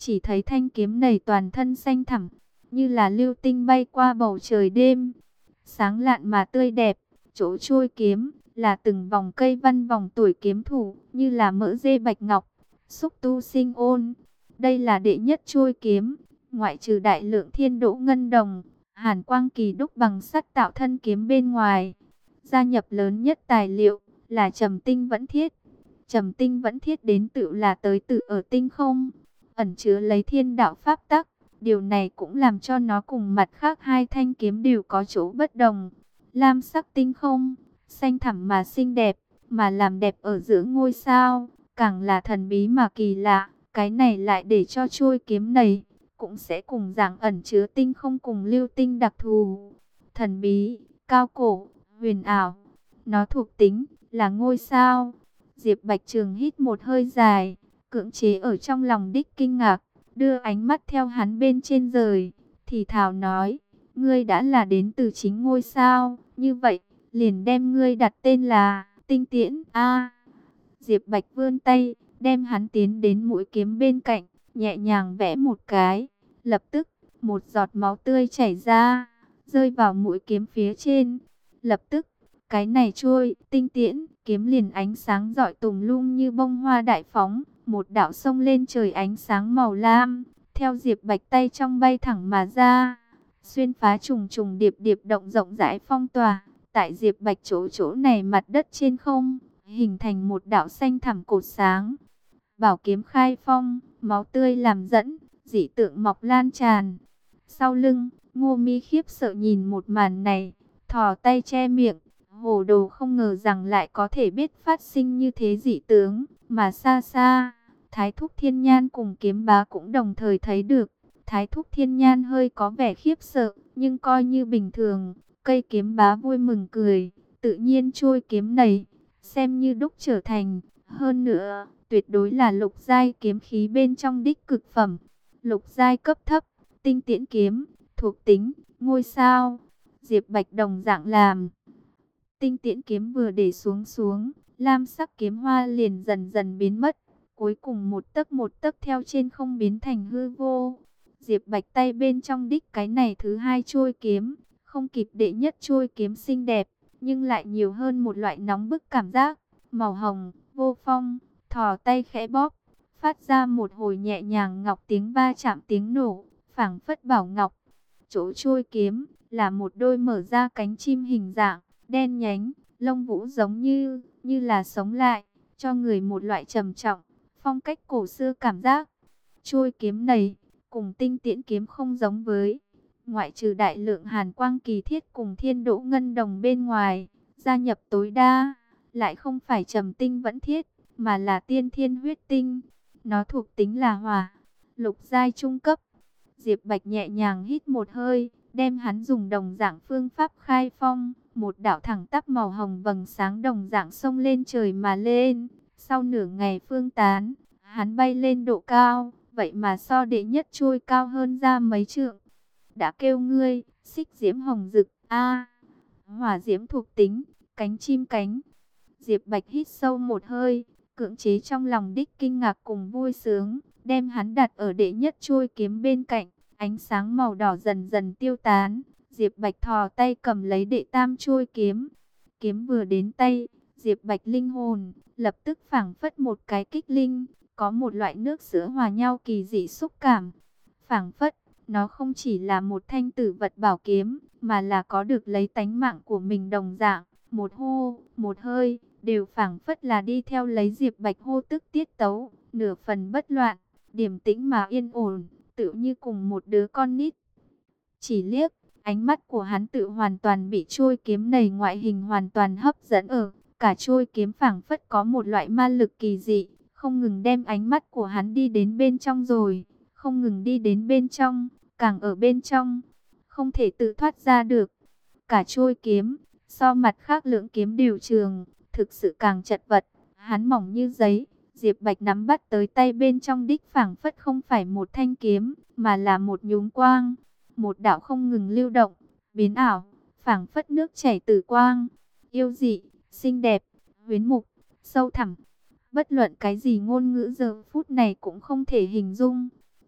chỉ thấy thanh kiếm này toàn thân xanh thẳm, như là lưu tinh bay qua bầu trời đêm, sáng lạn mà tươi đẹp. Chỗ trôi kiếm là từng vòng cây văn vòng tuổi kiếm thủ, như là mỡ dê bạch ngọc, xúc tu sinh ôn. Đây là đệ nhất trôi kiếm, ngoại trừ đại lượng thiên đỗ ngân đồng, hàn quang kỳ đúc bằng sắt tạo thân kiếm bên ngoài. Gia nhập lớn nhất tài liệu là trầm tinh vẫn thiết. Trầm tinh vẫn thiết đến tự là tới tự ở tinh không, ẩn chứa lấy thiên đạo pháp tắc. Điều này cũng làm cho nó cùng mặt khác hai thanh kiếm đều có chỗ bất đồng. Lam sắc tinh không, xanh thẳm mà xinh đẹp, mà làm đẹp ở giữa ngôi sao, càng là thần bí mà kỳ lạ. Cái này lại để cho trôi kiếm này cũng sẽ cùng dạng ẩn chứa tinh không cùng lưu tinh đặc thù. Thần bí, cao cổ, huyền ảo. Nó thuộc tính là ngôi sao. Diệp Bạch Trường hít một hơi dài, cưỡng chế ở trong lòng đích kinh ngạc, đưa ánh mắt theo hắn bên trên rời, thì thào nói: ngươi đã là đến từ chính ngôi sao, như vậy liền đem ngươi đặt tên là Tinh Tiễn a. Diệp Bạch vươn tay, đem hắn tiến đến mũi kiếm bên cạnh, nhẹ nhàng vẽ một cái, lập tức một giọt máu tươi chảy ra, rơi vào mũi kiếm phía trên. Lập tức, cái này trôi Tinh Tiễn kiếm liền ánh sáng rọi tùng lung như bông hoa đại phóng, một đạo sông lên trời ánh sáng màu lam, theo Diệp Bạch tay trong bay thẳng mà ra, xuyên phá trùng trùng điệp điệp động rộng rãi phong tỏa. Tại Diệp Bạch chỗ này mặt đất trên không, hình thành một đạo xanh thẳm cột sáng. Bảo kiếm khai phong, máu tươi làm dẫn, dị tượng mọc lan tràn. Sau lưng, Ngô Mi khiếp sợ nhìn một màn này, thò tay che miệng. Hồ đồ không ngờ rằng lại có thể biết phát sinh như thế dị tướng, mà xa xa, Thái Thúc Thiên Nhan cùng Kiếm Bá cũng đồng thời thấy được. Thái Thúc Thiên Nhan hơi có vẻ khiếp sợ, nhưng coi như bình thường. Cây Kiếm Bá vui mừng cười, tự nhiên trôi kiếm này xem như đúc trở thành, hơn nữa, tuyệt đối là lục giai kiếm khí bên trong đích cực phẩm. Lục giai cấp thấp, Tinh Tiễn kiếm, thuộc tính ngôi sao. Diệp Bạch đồng dạng làm. Tinh Tiễn kiếm vừa để xuống, lam sắc kiếm hoa liền dần dần biến mất, cuối cùng một tấc theo trên không biến thành hư vô. Diệp Bạch tay bên trong đích cái này thứ hai trôi kiếm, không kịp đệ nhất trôi kiếm xinh đẹp, nhưng lại nhiều hơn một loại nóng bức cảm giác, màu hồng, vô phong, thò tay khẽ bóp, phát ra một hồi nhẹ nhàng ngọc tiếng va chạm tiếng nổ, phảng phất bảo ngọc. Chỗ trôi kiếm là một đôi mở ra cánh chim hình dạng đen nhánh, lông vũ giống như là sống lại, cho người một loại trầm trọng, phong cách cổ xưa cảm giác. Trôi kiếm này cùng Tinh Tiễn kiếm không giống với, ngoại trừ đại lượng hàn quang kỳ thiết cùng thiên đỗ ngân đồng bên ngoài, gia nhập tối đa lại không phải trầm tinh vẫn thiết, mà là tiên thiên huyết tinh. Nó thuộc tính là hỏa, lục giai trung cấp. Diệp Bạch nhẹ nhàng hít một hơi, đem hắn dùng đồng dạng phương pháp khai phong, một đạo thẳng tắp màu hồng vầng sáng đồng dạng xông lên trời mà lên. Sau nửa ngày phương tán, hắn bay lên độ cao, vậy mà so đệ nhất trôi cao hơn ra mấy trượng. Đã kêu ngươi, xích diễm hồng rực, a, hỏa diễm thuộc tính, cánh chim cánh. Diệp Bạch hít sâu một hơi, cưỡng chế trong lòng đích kinh ngạc cùng vui sướng, đem hắn đặt ở đệ nhất trôi kiếm bên cạnh. Ánh sáng màu đỏ dần dần tiêu tán, Diệp Bạch thò tay cầm lấy đệ tam trôi kiếm. Kiếm vừa đến tay, Diệp Bạch linh hồn lập tức phảng phất một cái kích linh, có một loại nước sữa hòa nhau kỳ dị xúc cảm. Phảng phất, nó không chỉ là một thanh tử vật bảo kiếm, mà là có được lấy tánh mạng của mình đồng dạng. Một hô, một hơi, đều phảng phất là đi theo lấy Diệp Bạch hô tức tiết tấu, nửa phần bất loạn, điềm tĩnh mà yên ổn, tự như cùng một đứa con nít. Chỉ liếc, ánh mắt của hắn tự hoàn toàn bị trôi kiếm này ngoại hình hoàn toàn hấp dẫn ở. Cả trôi kiếm phảng phất có một loại ma lực kỳ dị, không ngừng đem ánh mắt của hắn đi đến bên trong rồi, không ngừng đi đến bên trong, càng ở bên trong, không thể tự thoát ra được. Cả trôi kiếm, so mặt khác lưỡng kiếm đều trường, thực sự càng chật vật, hắn mỏng như giấy. Diệp Bạch nắm bắt tới tay bên trong đích phảng phất không phải một thanh kiếm, mà là một nhúm quang, một đạo không ngừng lưu động, biến ảo, phảng phất nước chảy từ quang, yêu dị, xinh đẹp, huyến mục, sâu thẳm. Bất luận cái gì ngôn ngữ giờ phút này cũng không thể hình dung.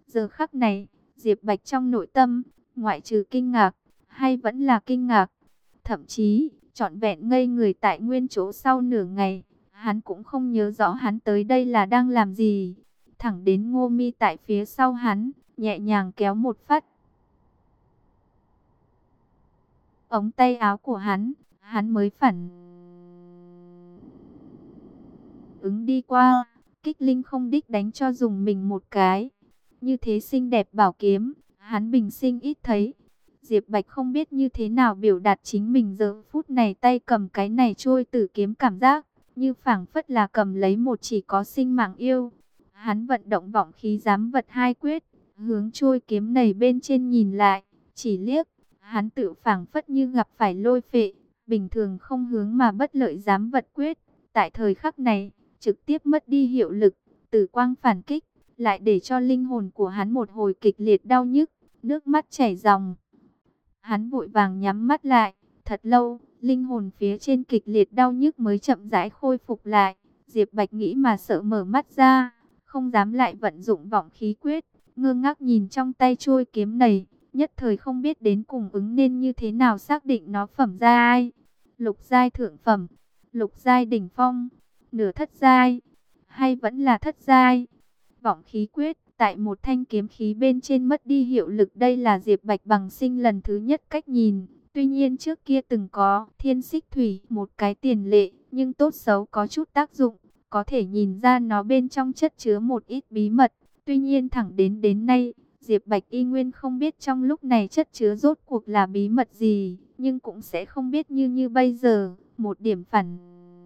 Giờ khắc này, Diệp Bạch trong nội tâm, ngoại trừ kinh ngạc, hay vẫn là kinh ngạc, thậm chí trọn vẹn ngây người tại nguyên chỗ sau nửa ngày, hắn cũng không nhớ rõ hắn tới đây là đang làm gì. Thẳng đến Ngô Mi tại phía sau hắn, nhẹ nhàng kéo một phát ống tay áo của hắn mới phản ứng đi qua, kích linh không đích đánh cho dùng mình một cái. Như thế xinh đẹp bảo kiếm, hắn bình sinh ít thấy. Diệp Bạch không biết như thế nào biểu đạt chính mình giờ phút này tay cầm cái này trôi tử kiếm cảm giác, như phảng phất là cầm lấy một chỉ có sinh mạng yêu. Hắn vận động vọng khí giám vật hai quyết, hướng trôi kiếm này bên trên nhìn lại, chỉ liếc, hắn tự phảng phất như gặp phải lôi phệ, bình thường không hướng mà bất lợi giám vật quyết. Tại thời khắc này, trực tiếp mất đi hiệu lực, tử quang phản kích, lại để cho linh hồn của hắn một hồi kịch liệt đau nhức, nước mắt chảy ròng. Hắn vội vàng nhắm mắt lại, thật lâu, linh hồn phía trên kịch liệt đau nhức mới chậm rãi khôi phục lại. Diệp Bạch nghĩ mà sợ mở mắt ra, không dám lại vận dụng vọng khí quyết, ngơ ngác nhìn trong tay trôi kiếm này, nhất thời không biết đến cùng ứng nên như thế nào xác định nó phẩm giai. Lục giai thượng phẩm, lục giai đỉnh phong, nửa thất giai, hay vẫn là thất giai. Vọng khí quyết, tại một thanh kiếm khí bên trên mất đi hiệu lực, đây là Diệp Bạch bằng sinh lần thứ nhất cách nhìn. Tuy nhiên trước kia từng có thiên xích thủy, một cái tiền lệ, nhưng tốt xấu có chút tác dụng, có thể nhìn ra nó bên trong chất chứa một ít bí mật. Tuy nhiên thẳng đến nay, Diệp Bạch y nguyên không biết trong lúc này chất chứa rốt cuộc là bí mật gì, nhưng cũng sẽ không biết như bây giờ, một điểm phản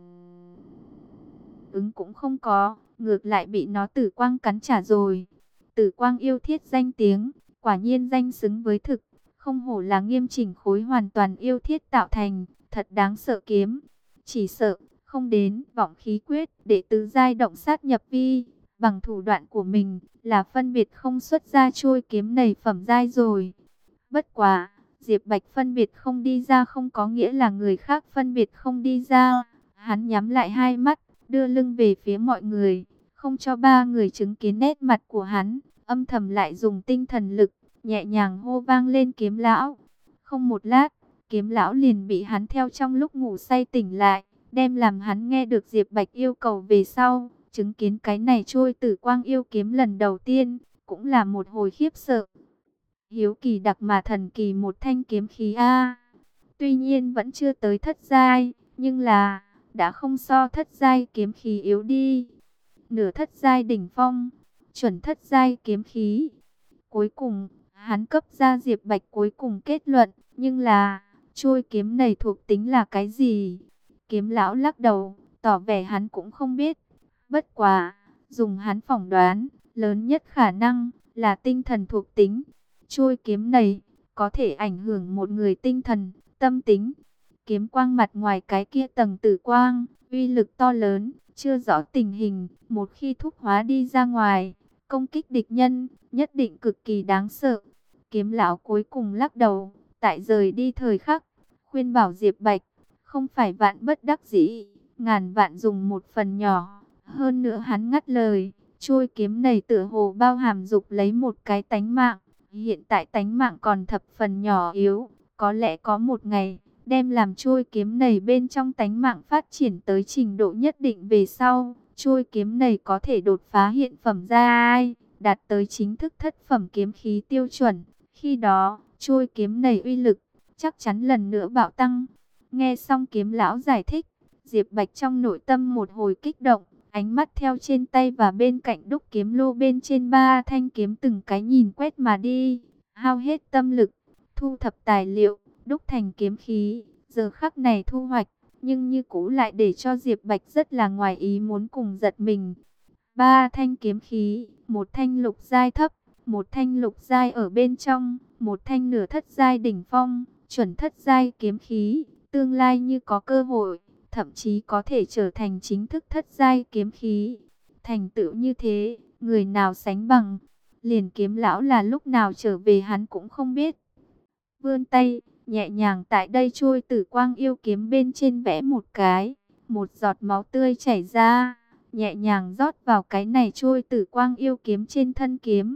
ứng cũng không có, ngược lại bị nó tử quang cắn trả rồi. Tử quang yêu thiết danh tiếng, quả nhiên danh xứng với thực, không hổ là nghiêm chỉnh khối hoàn toàn yêu thiết tạo thành, thật đáng sợ kiếm. Chỉ sợ, không đến vọng khí quyết để tứ giai động sát nhập vi, bằng thủ đoạn của mình, là phân biệt không xuất ra trôi kiếm này phẩm giai rồi. Bất quá, Diệp Bạch phân biệt không đi ra không có nghĩa là người khác phân biệt không đi ra. Hắn nhắm lại hai mắt, đưa lưng về phía mọi người, không cho ba người chứng kiến nét mặt của hắn, âm thầm lại dùng tinh thần lực, nhẹ nhàng hô vang lên kiếm lão. Không một lát, kiếm lão liền bị hắn theo trong lúc ngủ say tỉnh lại, đem làm hắn nghe được Diệp Bạch yêu cầu về sau, chứng kiến cái này trôi tử quang yêu kiếm lần đầu tiên, cũng là một hồi khiếp sợ. Hiếu kỳ đặc mà thần kỳ một thanh kiếm khí a. Tuy nhiên vẫn chưa tới thất giai, nhưng là đã không so thất giai kiếm khí yếu đi. Nửa thất giai đỉnh phong, chuẩn thất giai kiếm khí. Cuối cùng, hắn cấp ra Diệp Bạch cuối cùng kết luận, nhưng là trôi kiếm này thuộc tính là cái gì? Kiếm lão lắc đầu, tỏ vẻ hắn cũng không biết. Bất quá, dùng hắn phỏng đoán, lớn nhất khả năng là tinh thần thuộc tính. Trôi kiếm này có thể ảnh hưởng một người tinh thần, tâm tính. Kiếm quang mặt ngoài cái kia tầng tử quang, uy lực to lớn, chưa rõ tình hình, một khi thúc hóa đi ra ngoài, công kích địch nhân, nhất định cực kỳ đáng sợ. Kiếm lão cuối cùng lắc đầu, tại rời đi thời khắc, khuyên bảo Diệp Bạch, không phải vạn bất đắc dĩ, ngàn vạn dùng một phần nhỏ. Hơn nữa hắn ngắt lời, trôi kiếm này tựa hồ bao hàm dục lấy một cái tánh mạng, hiện tại tánh mạng còn thập phần nhỏ yếu, có lẽ có một ngày, đem làm trôi kiếm này bên trong tánh mạng phát triển tới trình độ nhất định về sau, trôi kiếm này có thể đột phá hiện phẩm giai, đạt tới chính thức thất phẩm kiếm khí tiêu chuẩn. Khi đó, trôi kiếm này uy lực chắc chắn lần nữa bạo tăng. Nghe xong kiếm lão giải thích, Diệp Bạch trong nội tâm một hồi kích động, ánh mắt theo trên tay và bên cạnh đúc kiếm lô bên trên ba thanh kiếm từng cái nhìn quét mà đi, hao hết tâm lực, thu thập tài liệu, đúc thành kiếm khí. Giờ khắc này thu hoạch, nhưng như cũ lại để cho Diệp Bạch rất là ngoài ý muốn cùng giật mình. Ba thanh kiếm khí, một thanh lục giai thấp, một thanh lục giai ở bên trong, một thanh nửa thất giai đỉnh phong, chuẩn thất giai kiếm khí, tương lai như có cơ hội, thậm chí có thể trở thành chính thức thất giai kiếm khí. Thành tựu như thế, người nào sánh bằng, liền kiếm lão là lúc nào trở về hắn cũng không biết. Vươn tay, nhẹ nhàng tại đây trôi tử quang yêu kiếm bên trên vẽ một cái, một giọt máu tươi chảy ra, nhẹ nhàng rót vào cái này trôi tử quang yêu kiếm trên thân kiếm.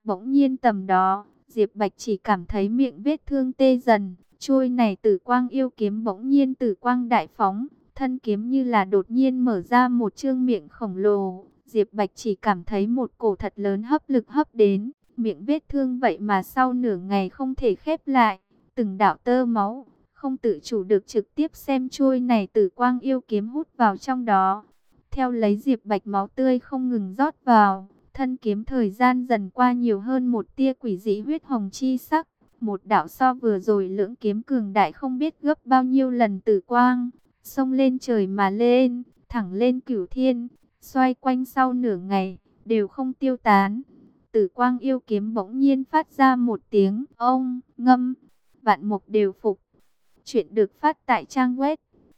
Bỗng nhiên tầm đó, Diệp Bạch chỉ cảm thấy miệng vết thương tê dần, trôi này Tử Quang Yêu Kiếm bỗng nhiên tử quang đại phóng, thân kiếm như là đột nhiên mở ra một chương miệng khổng lồ. Diệp Bạch chỉ cảm thấy một cổ thật lớn hấp lực hấp đến, miệng vết thương vậy mà sau nửa ngày không thể khép lại, từng đạo tơ máu, không tự chủ được trực tiếp xem trôi này Tử Quang Yêu Kiếm hút vào trong đó. Theo lấy Diệp Bạch máu tươi không ngừng rót vào, thân kiếm thời gian dần qua nhiều hơn một tia quỷ dị huyết hồng chi sắc. Một đạo so vừa rồi lưỡng kiếm cường đại không biết gấp bao nhiêu lần tử quang, xông lên trời mà lên, thẳng lên cửu thiên, xoay quanh sau nửa ngày, đều không tiêu tán. Tử Quang Yêu Kiếm bỗng nhiên phát ra một tiếng ông ngâm, vạn mục đều phục. Chuyện được phát tại trang web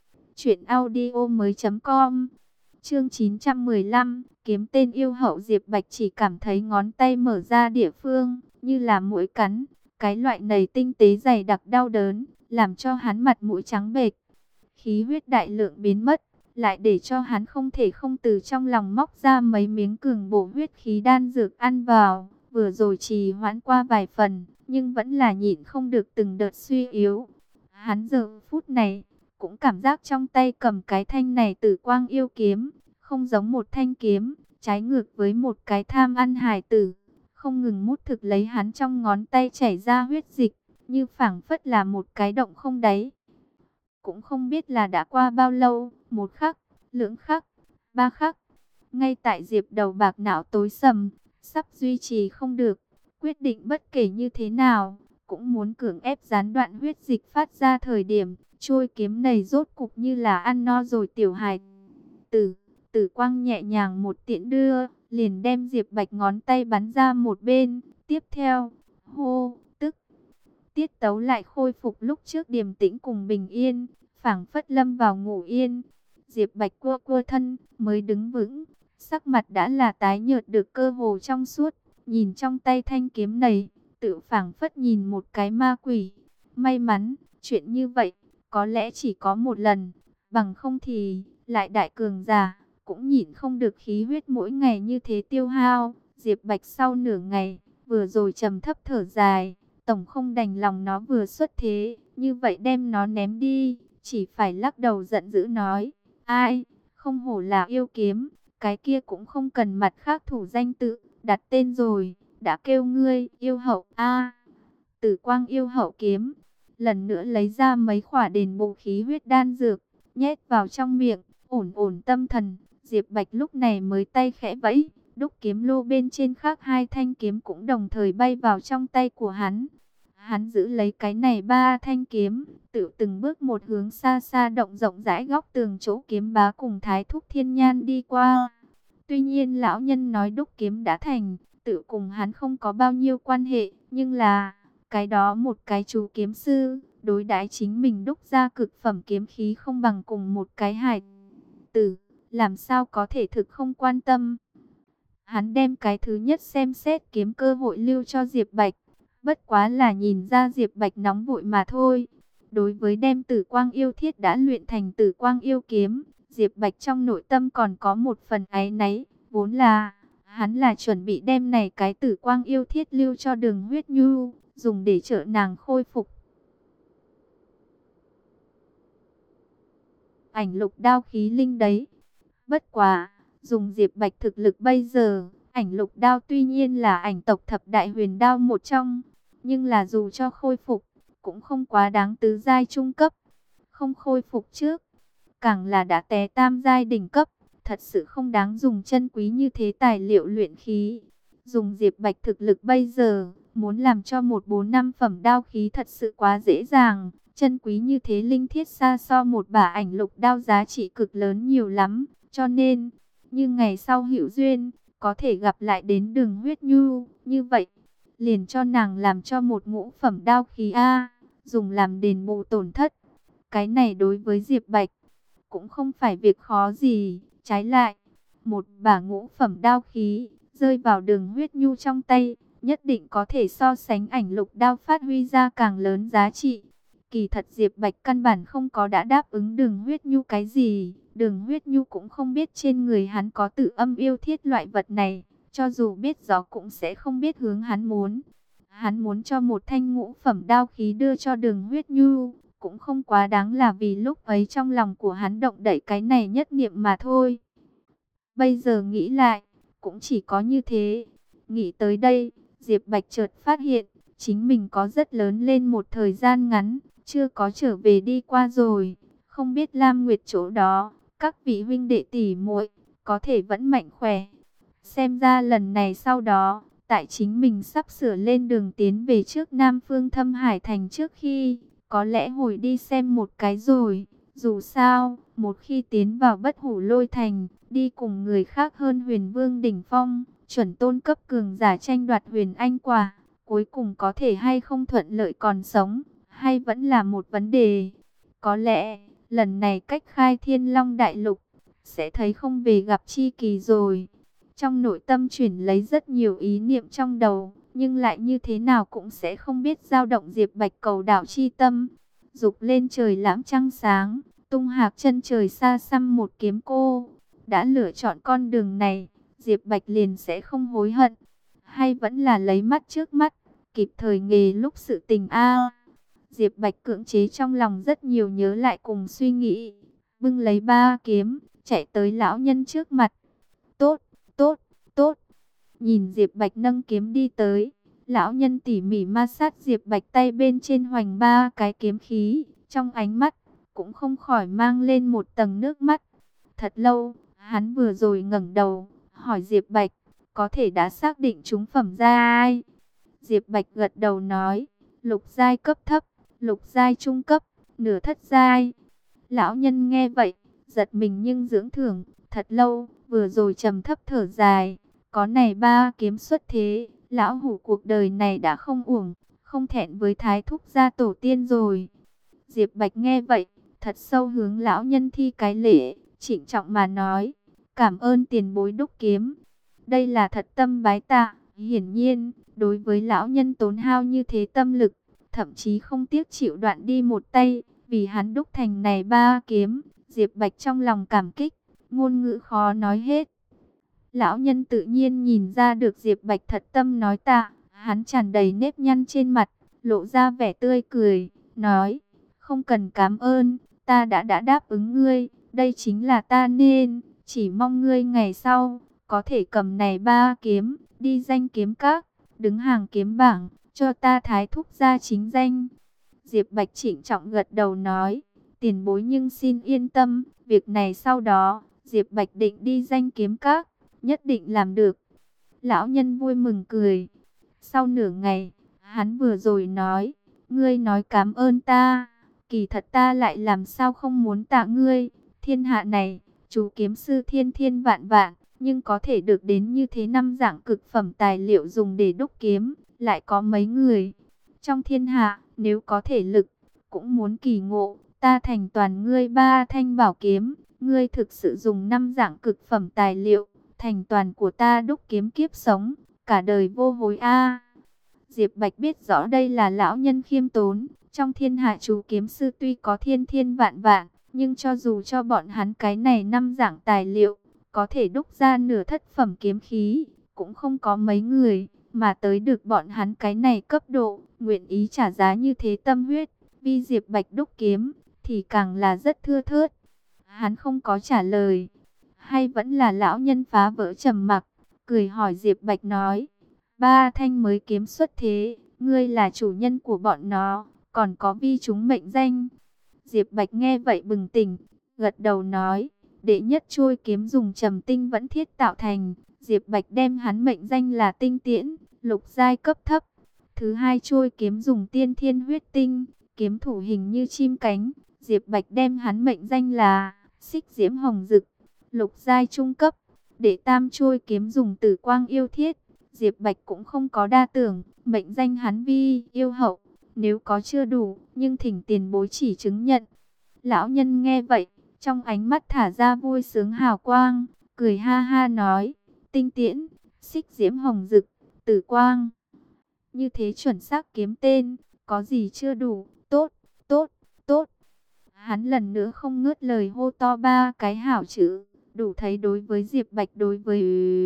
truyệnaudiomoi.com. Chương 915, kiếm tên yêu hậu. Diệp Bạch chỉ cảm thấy ngón tay mở ra địa phương, như là muỗi cắn. Cái loại này tinh tế dày đặc đau đớn, làm cho hắn mặt mũi trắng bệch. Khí huyết đại lượng biến mất, lại để cho hắn không thể không từ trong lòng móc ra mấy miếng cường bổ huyết khí đan dược ăn vào. Vừa rồi trì hoãn qua vài phần, nhưng vẫn là nhịn không được từng đợt suy yếu. Hắn giờ phút này cũng cảm giác trong tay cầm cái thanh này Tử Quang Yêu Kiếm, không giống một thanh kiếm, trái ngược với một cái tham ăn hài tử, không ngừng mút thực lấy hắn trong ngón tay chảy ra huyết dịch, như phảng phất là một cái động không đáy. Cũng không biết là đã qua bao lâu, một khắc, lưỡng khắc, ba khắc, ngay tại Diệp đầu bạc não tối sầm, sắp duy trì không được, quyết định bất kể như thế nào, cũng muốn cưỡng ép gián đoạn huyết dịch phát ra thời điểm, trôi kiếm này rốt cục như là ăn no rồi tiểu hài tử. Tử quang nhẹ nhàng một tiễn đưa, liền đem Diệp Bạch ngón tay bắn ra một bên. Tiếp theo, hô, tức, tiết tấu lại khôi phục lúc trước điềm tĩnh cùng bình yên, phảng phất lâm vào ngủ yên. Diệp Bạch cua cua thân, mới đứng vững, sắc mặt đã là tái nhợt được cơ hồ trong suốt, nhìn trong tay thanh kiếm này, tự phảng phất nhìn một cái ma quỷ. May mắn, chuyện như vậy, có lẽ chỉ có một lần, bằng không thì, lại đại cường giả, cũng nhịn không được khí huyết mỗi ngày như thế tiêu hao. Diệp Bạch sau nửa ngày, vừa rồi trầm thấp thở dài, tổng không đành lòng nó vừa xuất thế, như vậy đem nó ném đi, chỉ phải lắc đầu giận dữ nói, ai, không hổ là yêu kiếm, cái kia cũng không cần mặt khác thủ danh tự, đặt tên rồi, đã kêu ngươi, yêu hậu, Tử Quang Yêu Hậu Kiếm. Lần nữa lấy ra mấy khỏa đền bù khí huyết đan dược, nhét vào trong miệng, ổn ổn tâm thần. Diệp Bạch lúc này mới tay khẽ vẫy, đúc kiếm lô bên trên khác hai thanh kiếm cũng đồng thời bay vào trong tay của hắn. Hắn giữ lấy cái này ba thanh kiếm, tự từng bước một hướng xa xa động rộng rãi góc tường chỗ kiếm bá cùng Thái Thúc Thiên Nhan đi qua. Tuy nhiên lão nhân nói đúc kiếm đã thành, tự cùng hắn không có bao nhiêu quan hệ, nhưng là cái đó một cái chú kiếm sư, đối đãi chính mình đúc ra cực phẩm kiếm khí không bằng cùng một cái hài tử, làm sao có thể thực không quan tâm. Hắn đem cái thứ nhất xem xét kiếm cơ hội lưu cho Diệp Bạch, bất quá là nhìn ra Diệp Bạch nóng vội mà thôi. Đối với đem Tử Quang Yêu Thiết đã luyện thành Tử Quang Yêu Kiếm, Diệp Bạch trong nội tâm còn có một phần áy náy, vốn là hắn là chuẩn bị đem này cái Tử Quang Yêu Thiết lưu cho Đường Huyết Nhu, dùng để trợ nàng khôi phục ảnh lục đao khí linh đấy. Bất quá, dùng Diệp Bạch thực lực bây giờ, ảnh lục đao tuy nhiên là ảnh tộc thập đại huyền đao một trong, nhưng là dù cho khôi phục, cũng không quá đáng tứ giai trung cấp. Không khôi phục trước, càng là đã té tam giai đỉnh cấp, thật sự không đáng dùng chân quý như thế tài liệu luyện khí. Dùng Diệp Bạch thực lực bây giờ, muốn làm cho một 4-5 phẩm đao khí thật sự quá dễ dàng. Chân quý như thế linh thiết xa so một bả ảnh lục đao giá trị cực lớn nhiều lắm. Cho nên, như ngày sau hữu duyên, có thể gặp lại đến Đường Huyết Nhu, như vậy, liền cho nàng làm cho một ngũ phẩm đao khí dùng làm đền bù tổn thất. Cái này đối với Diệp Bạch, cũng không phải việc khó gì, trái lại, một bả ngũ phẩm đao khí, rơi vào Đường Huyết Nhu trong tay, nhất định có thể so sánh ảnh lục đao phát huy ra càng lớn giá trị. Kỳ thật Diệp Bạch căn bản không có đã đáp ứng Đường Huyết Nhu cái gì, Đường Huyết Nhu cũng không biết trên người hắn có Tử Âm Yêu Thiết loại vật này, cho dù biết rõ cũng sẽ không biết hướng hắn muốn. Hắn muốn cho một thanh ngũ phẩm đao khí đưa cho Đường Huyết Nhu, cũng không quá đáng là vì lúc ấy trong lòng của hắn động đậy cái này nhất niệm mà thôi. Bây giờ nghĩ lại, cũng chỉ có như thế. Nghĩ tới đây, Diệp Bạch chợt phát hiện, chính mình có rất lớn lên một thời gian ngắn, chưa có trở về đi qua rồi. Không biết Lam Nguyệt chỗ đó, các vị huynh đệ tỷ muội có thể vẫn mạnh khỏe. Xem ra lần này sau đó, tại chính mình sắp sửa lên đường tiến về trước Nam Phương Thâm Hải Thành trước khi, có lẽ hồi đi xem một cái rồi. Dù sao, một khi tiến vào Bất Hủ Lôi Thành, đi cùng người khác hơn Huyền Vương đỉnh phong, chuẩn tôn cấp cường giả tranh đoạt Huyền Anh quả, cuối cùng có thể hay không thuận lợi còn sống, hay vẫn là một vấn đề. Có lẽ, lần này cách khai Thiên Long Đại Lục, sẽ thấy không về gặp chi kỳ rồi. Trong nội tâm chuyển lấy rất nhiều ý niệm trong đầu, nhưng lại như thế nào cũng sẽ không biết dao động Diệp Bạch cầu đảo chi tâm. Dục lên trời lãm trăng sáng, tung hạc chân trời xa xăm một kiếm cô. Đã lựa chọn con đường này, Diệp Bạch liền sẽ không hối hận. Hay vẫn là lấy mắt trước mắt, kịp thời nghề lúc sự tình a. Diệp Bạch cưỡng chế trong lòng rất nhiều nhớ lại cùng suy nghĩ. Bưng lấy ba kiếm, chạy tới lão nhân trước mặt. Tốt, tốt, tốt. Nhìn Diệp Bạch nâng kiếm đi tới. Lão nhân tỉ mỉ ma sát Diệp Bạch tay bên trên hoành ba cái kiếm khí. Trong ánh mắt, cũng không khỏi mang lên một tầng nước mắt. Thật lâu, hắn vừa rồi ngẩng đầu, hỏi Diệp Bạch, có thể đã xác định trúng phẩm giai. Diệp Bạch gật đầu nói, lục giai cấp thấp, lục giai trung cấp, nửa thất giai. Lão nhân nghe vậy, giật mình nhưng dưỡng thưởng, thật lâu, vừa rồi trầm thấp thở dài. Có này ba kiếm xuất thế, lão hủ cuộc đời này đã không uổng, không thẹn với thái thúc gia tổ tiên rồi. Diệp Bạch nghe vậy, thật sâu hướng lão nhân thi cái lễ, trịnh trọng mà nói, cảm ơn tiền bối đúc kiếm. Đây là thật tâm bái tạ, hiển nhiên, đối với lão nhân tốn hao như thế tâm lực, thậm chí không tiếc chịu đoạn đi một tay, vì hắn đúc thành này ba kiếm. Diệp Bạch trong lòng cảm kích, ngôn ngữ khó nói hết. Lão nhân tự nhiên nhìn ra được Diệp Bạch thật tâm nói tạ, hắn tràn đầy nếp nhăn trên mặt, lộ ra vẻ tươi cười, nói, không cần cảm ơn, ta đã đáp ứng ngươi, đây chính là ta nên, chỉ mong ngươi ngày sau, có thể cầm này ba kiếm, đi danh kiếm các, đứng hàng kiếm bảng, cho ta thái thúc gia chính danh. Diệp Bạch trịnh trọng gật đầu nói, tiền bối nhưng xin yên tâm, việc này sau đó, Diệp Bạch định đi danh kiếm các, nhất định làm được. Lão nhân vui mừng cười. Sau nửa ngày, hắn vừa rồi nói, ngươi nói cảm ơn ta, kỳ thật ta lại làm sao không muốn tạ ngươi. Thiên hạ này, chú kiếm sư thiên thiên vạn vạn, nhưng có thể được đến như thế năm dạng cực phẩm tài liệu dùng để đúc kiếm, lại có mấy người. Trong thiên hạ, nếu có thể lực, cũng muốn kỳ ngộ, ta thành toàn ngươi ba thanh bảo kiếm, ngươi thực sự dùng năm dạng cực phẩm tài liệu, thành toàn của ta đúc kiếm kiếp sống, cả đời vô hối a. Diệp Bạch biết rõ đây là lão nhân khiêm tốn, trong thiên hạ chú kiếm sư tuy có thiên thiên vạn vạn, nhưng cho dù cho bọn hắn cái này năm dạng tài liệu, có thể đúc ra nửa thất phẩm kiếm khí, cũng không có mấy người, mà tới được bọn hắn cái này cấp độ, nguyện ý trả giá như thế tâm huyết, vì Diệp Bạch đúc kiếm, thì càng là rất thưa thớt. Hắn không có trả lời, hay vẫn là lão nhân phá vỡ trầm mặc, cười hỏi Diệp Bạch nói, ba thanh mới kiếm xuất thế, ngươi là chủ nhân của bọn nó, còn có vi chúng mệnh danh. Diệp Bạch nghe vậy bừng tỉnh, gật đầu nói, đệ nhất chuôi kiếm dùng trầm tinh vẫn thiết tạo thành, Diệp Bạch đem hắn mệnh danh là tinh tiễn, lục giai cấp thấp. Thứ hai chuôi kiếm dùng tiên thiên huyết tinh, kiếm thủ hình như chim cánh, Diệp Bạch đem hắn mệnh danh là xích diễm hồng dực, lục giai trung cấp. Đệ tam chuôi kiếm dùng tử quang yêu thiết, Diệp Bạch cũng không có đa tưởng, mệnh danh hắn vi yêu hậu. Nếu có chưa đủ, nhưng thỉnh tiền bối chỉ chứng nhận. Lão nhân nghe vậy, trong ánh mắt thả ra vui sướng hào quang, cười ha ha nói, tinh tiễn, xích diễm hồng dực, tử quang. Như thế chuẩn xác kiếm tên, có gì chưa đủ, tốt, tốt, tốt. Hắn lần nữa không ngớt lời hô to ba cái hảo chữ, đủ thấy đối với Diệp Bạch, đối với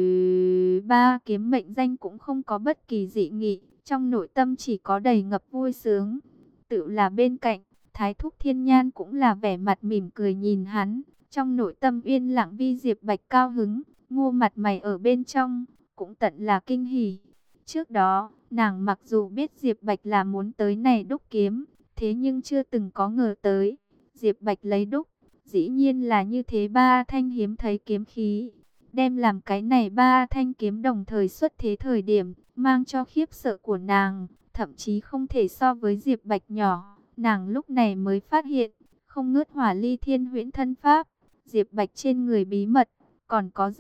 ba kiếm mệnh danh cũng không có bất kỳ dị nghị, trong nội tâm chỉ có đầy ngập vui sướng. Tự là bên cạnh, Thái thúc Thiên Nhan cũng là vẻ mặt mỉm cười nhìn hắn, trong nội tâm yên lặng vì Diệp Bạch cao hứng. Ngô mặt mày ở bên trong cũng tận là kinh hỉ. Trước đó, nàng mặc dù biết Diệp Bạch là muốn tới này đúc kiếm, thế nhưng chưa từng có ngờ tới Diệp Bạch lấy đúc, dĩ nhiên là như thế. Ba thanh hiếm thấy kiếm khí, đem làm cái này ba thanh kiếm đồng thời xuất thế thời điểm, mang cho khiếp sợ của nàng, thậm chí không thể so với Diệp Bạch nhỏ. Nàng lúc này mới phát hiện, không ngớt hỏa ly thiên huyễn thân pháp, Diệp Bạch trên người bí mật, còn có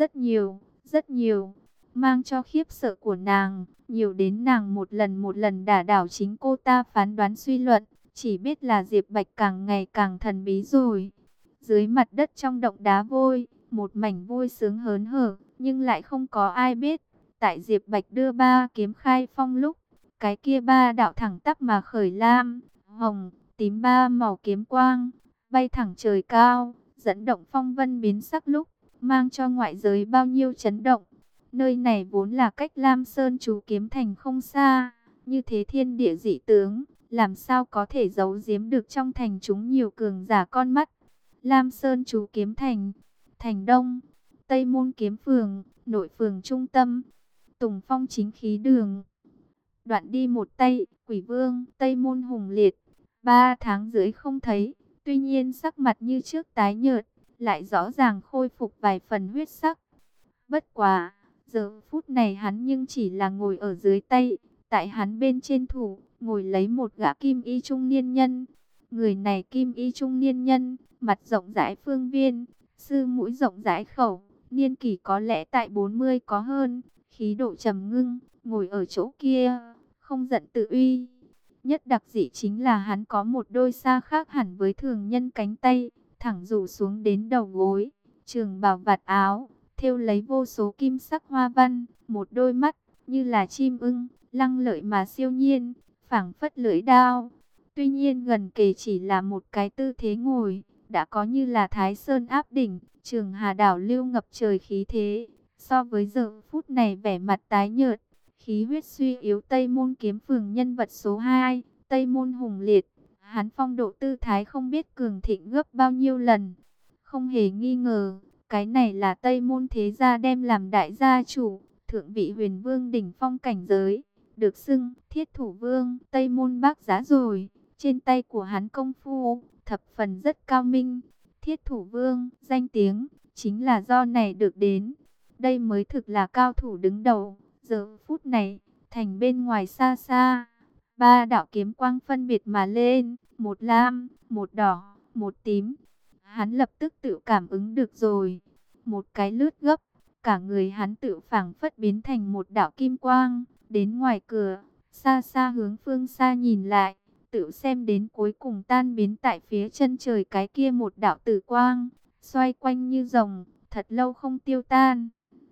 rất nhiều, mang cho khiếp sợ của nàng, nhiều đến nàng một lần đả đảo chính cô ta phán đoán suy luận, chỉ biết là Diệp Bạch càng ngày càng thần bí rồi. Dưới mặt đất trong động đá vôi, một mảnh vui sướng hớn hở, nhưng lại không có ai biết, tại Diệp Bạch đưa ba kiếm khai phong lúc, cái kia ba đạo thẳng tắp mà khởi lam, hồng, tím ba màu kiếm quang, bay thẳng trời cao, dẫn động phong vân biến sắc lúc, mang cho ngoại giới bao nhiêu chấn động. Nơi này vốn là cách Lam Sơn chú kiếm thành không xa, như thế thiên địa dị tướng, làm sao có thể giấu giếm được trong thành chúng nhiều cường giả con mắt. Lam Sơn chú kiếm thành, thành Đông, Tây Môn kiếm phường, nội phường trung tâm, Tùng Phong chính khí đường. Đoạn đi một tay, Quỷ Vương, Tây Môn Hùng Liệt, 3 tháng rưỡi không thấy, tuy nhiên sắc mặt như trước tái nhợt, lại rõ ràng khôi phục vài phần huyết sắc. Bất quá, giờ phút này hắn nhưng chỉ là ngồi ở dưới tay, tại hắn bên trên thủ, ngồi lấy một gã kim y trung niên nhân. Người này kim y trung niên nhân, mặt rộng rãi phương viên, sư mũi rộng rãi khẩu, niên kỷ có lẽ tại 40 có hơn, khí độ trầm ngưng, ngồi ở chỗ kia, không giận tự uy. Nhất đặc dị chính là hắn có một đôi xa khác hẳn với thường nhân cánh tay, thẳng rủ xuống đến đầu gối, trường bào vạt áo, thêu lấy vô số kim sắc hoa văn, một đôi mắt như là chim ưng, lăng lợi mà siêu nhiên, phảng phất lưỡi đao. Tuy nhiên gần kề chỉ là một cái tư thế ngồi, đã có như là Thái Sơn áp đỉnh, Trường Hà đảo lưu ngập trời khí thế. So với giờ phút này vẻ mặt tái nhợt, khí huyết suy yếu Tây Môn kiếm phường nhân vật số 2, Tây Môn Hùng Liệt, hắn phong độ tư thái không biết cường thịnh gấp bao nhiêu lần. Không hề nghi ngờ, cái này là Tây Môn thế gia đem làm đại gia chủ, thượng vị huyền vương đỉnh phong cảnh giới, được xưng Thiết Thủ Vương, Tây Môn Bác Giá rồi. Trên tay của hắn công phu thập phần rất cao minh. Thiết Thủ Vương danh tiếng chính là do này được đến. Đây mới thực là cao thủ đứng đầu. Giờ phút này, thành bên ngoài xa xa, 3 đạo kiếm quang phân biệt mà lên, một lam, một đỏ, một tím. Hắn lập tức tự cảm ứng được rồi. Một cái lướt gấp, cả người hắn tự phảng phất biến thành một đạo kim quang, đến ngoài cửa, xa xa hướng phương xa nhìn lại, tự xem đến cuối cùng tan biến tại phía chân trời cái kia một đạo tử quang, xoay quanh như rồng, thật lâu không tiêu tan.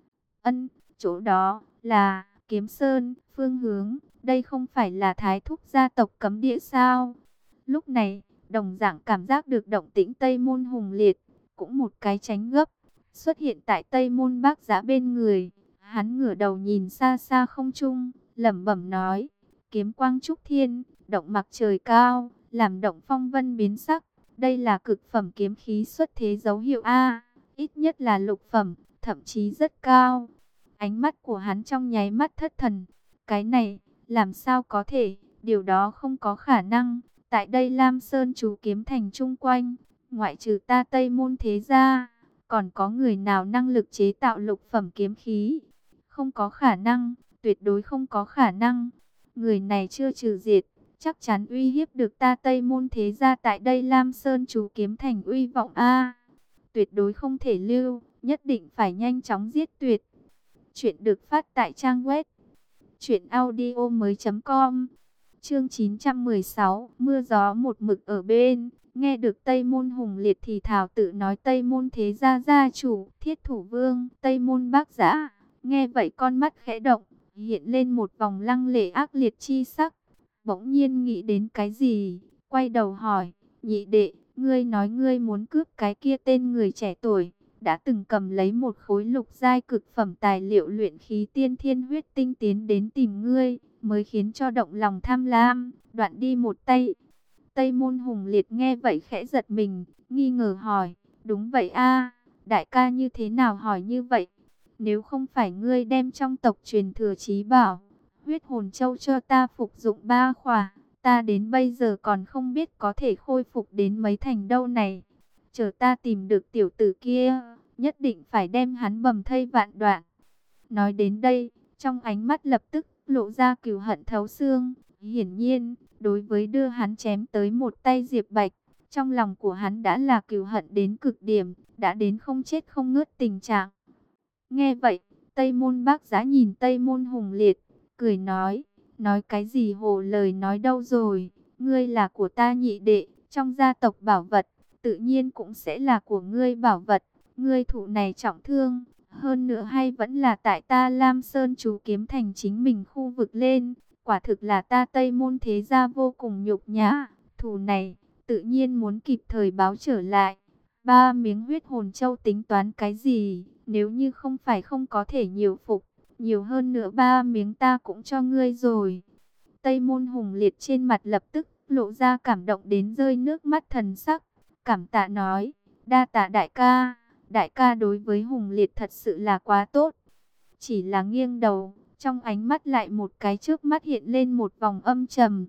Ân, chỗ đó là Kiếm Sơn, phương hướng, đây không phải là Thái thúc gia tộc cấm địa sao? Lúc này, đồng dạng cảm giác được động tĩnh Tây Môn Hùng Liệt, cũng một cái tránh gấp, xuất hiện tại Tây Môn Bác Giá bên người. Hắn ngửa đầu nhìn xa xa không trung, lẩm bẩm nói, kiếm quang trúc thiên, động mặc trời cao, làm động phong vân biến sắc. Đây là cực phẩm kiếm khí xuất thế dấu hiệu A, ít nhất là lục phẩm, thậm chí rất cao. Ánh mắt của hắn trong nháy mắt thất thần. Cái này, làm sao có thể, điều đó không có khả năng. Tại đây Lam Sơn chú kiếm thành chung quanh, ngoại trừ ta Tây Môn thế gia, còn có người nào năng lực chế tạo lục phẩm kiếm khí? Không có khả năng, tuyệt đối không có khả năng. Người này chưa trừ diệt, chắc chắn uy hiếp được ta Tây Môn thế gia tại đây Lam Sơn chú kiếm thành uy vọng A. Tuyệt đối không thể lưu, nhất định phải nhanh chóng giết tuyệt. Chuyện được phát tại trang web truyệnaudiomoi.com. Chương 916, mưa gió một mực ở bên. Nghe được Tây Môn Hùng Liệt thì thảo tự nói Tây Môn thế gia gia chủ, Thiết Thủ Vương, Tây Môn Bác Giá. Nghe vậy con mắt khẽ động, hiện lên một vòng lăng lệ ác liệt chi sắc. Bỗng nhiên nghĩ đến cái gì, quay đầu hỏi, nhị đệ, ngươi nói ngươi muốn cướp cái kia tên người trẻ tuổi, đã từng cầm lấy một khối lục giai cực phẩm tài liệu luyện khí tiên thiên huyết tinh tiến đến tìm ngươi, mới khiến cho động lòng tham lam, đoạn đi một tay. Tây Môn Hùng Liệt nghe vậy khẽ giật mình, nghi ngờ hỏi, đúng vậy a, đại ca như thế nào hỏi như vậy? Nếu không phải ngươi đem trong tộc truyền thừa chí bảo, huyết hồn châu cho ta phục dụng 3 khỏa, ta đến bây giờ còn không biết có thể khôi phục đến mấy thành đâu này. Chờ ta tìm được tiểu tử kia, nhất định phải đem hắn bầm thây vạn đoạn. Nói đến đây, trong ánh mắt lập tức lộ ra cừu hận thấu xương. Hiển nhiên, đối với đưa hắn chém tới một tay Diệp Bạch, trong lòng của hắn đã là cừu hận đến cực điểm, đã đến không chết không ngớt tình trạng. Nghe vậy, Tây Môn Bác Giá nhìn Tây Môn Hùng Liệt, cười nói cái gì hồ lời nói đâu rồi, ngươi là của ta nhị đệ, trong gia tộc bảo vật, tự nhiên cũng sẽ là của ngươi bảo vật, ngươi thụ này trọng thương, hơn nữa hay vẫn là tại ta Lam Sơn chú kiếm thành chính mình khu vực lên, quả thực là ta Tây Môn thế gia vô cùng nhục nhã, thù này, tự nhiên muốn kịp thời báo trở lại. 3 miếng huyết hồn châu tính toán cái gì, nếu như không phải không có thể nhiều phục, nhiều hơn nữa 3 miếng ta cũng cho ngươi rồi. Tây Môn Hùng Liệt trên mặt lập tức lộ ra cảm động đến rơi nước mắt thần sắc, cảm tạ nói, đa tạ đại ca đối với Hùng Liệt thật sự là quá tốt. Chỉ là nghiêng đầu, trong ánh mắt lại một cái trước mắt hiện lên một vòng âm trầm.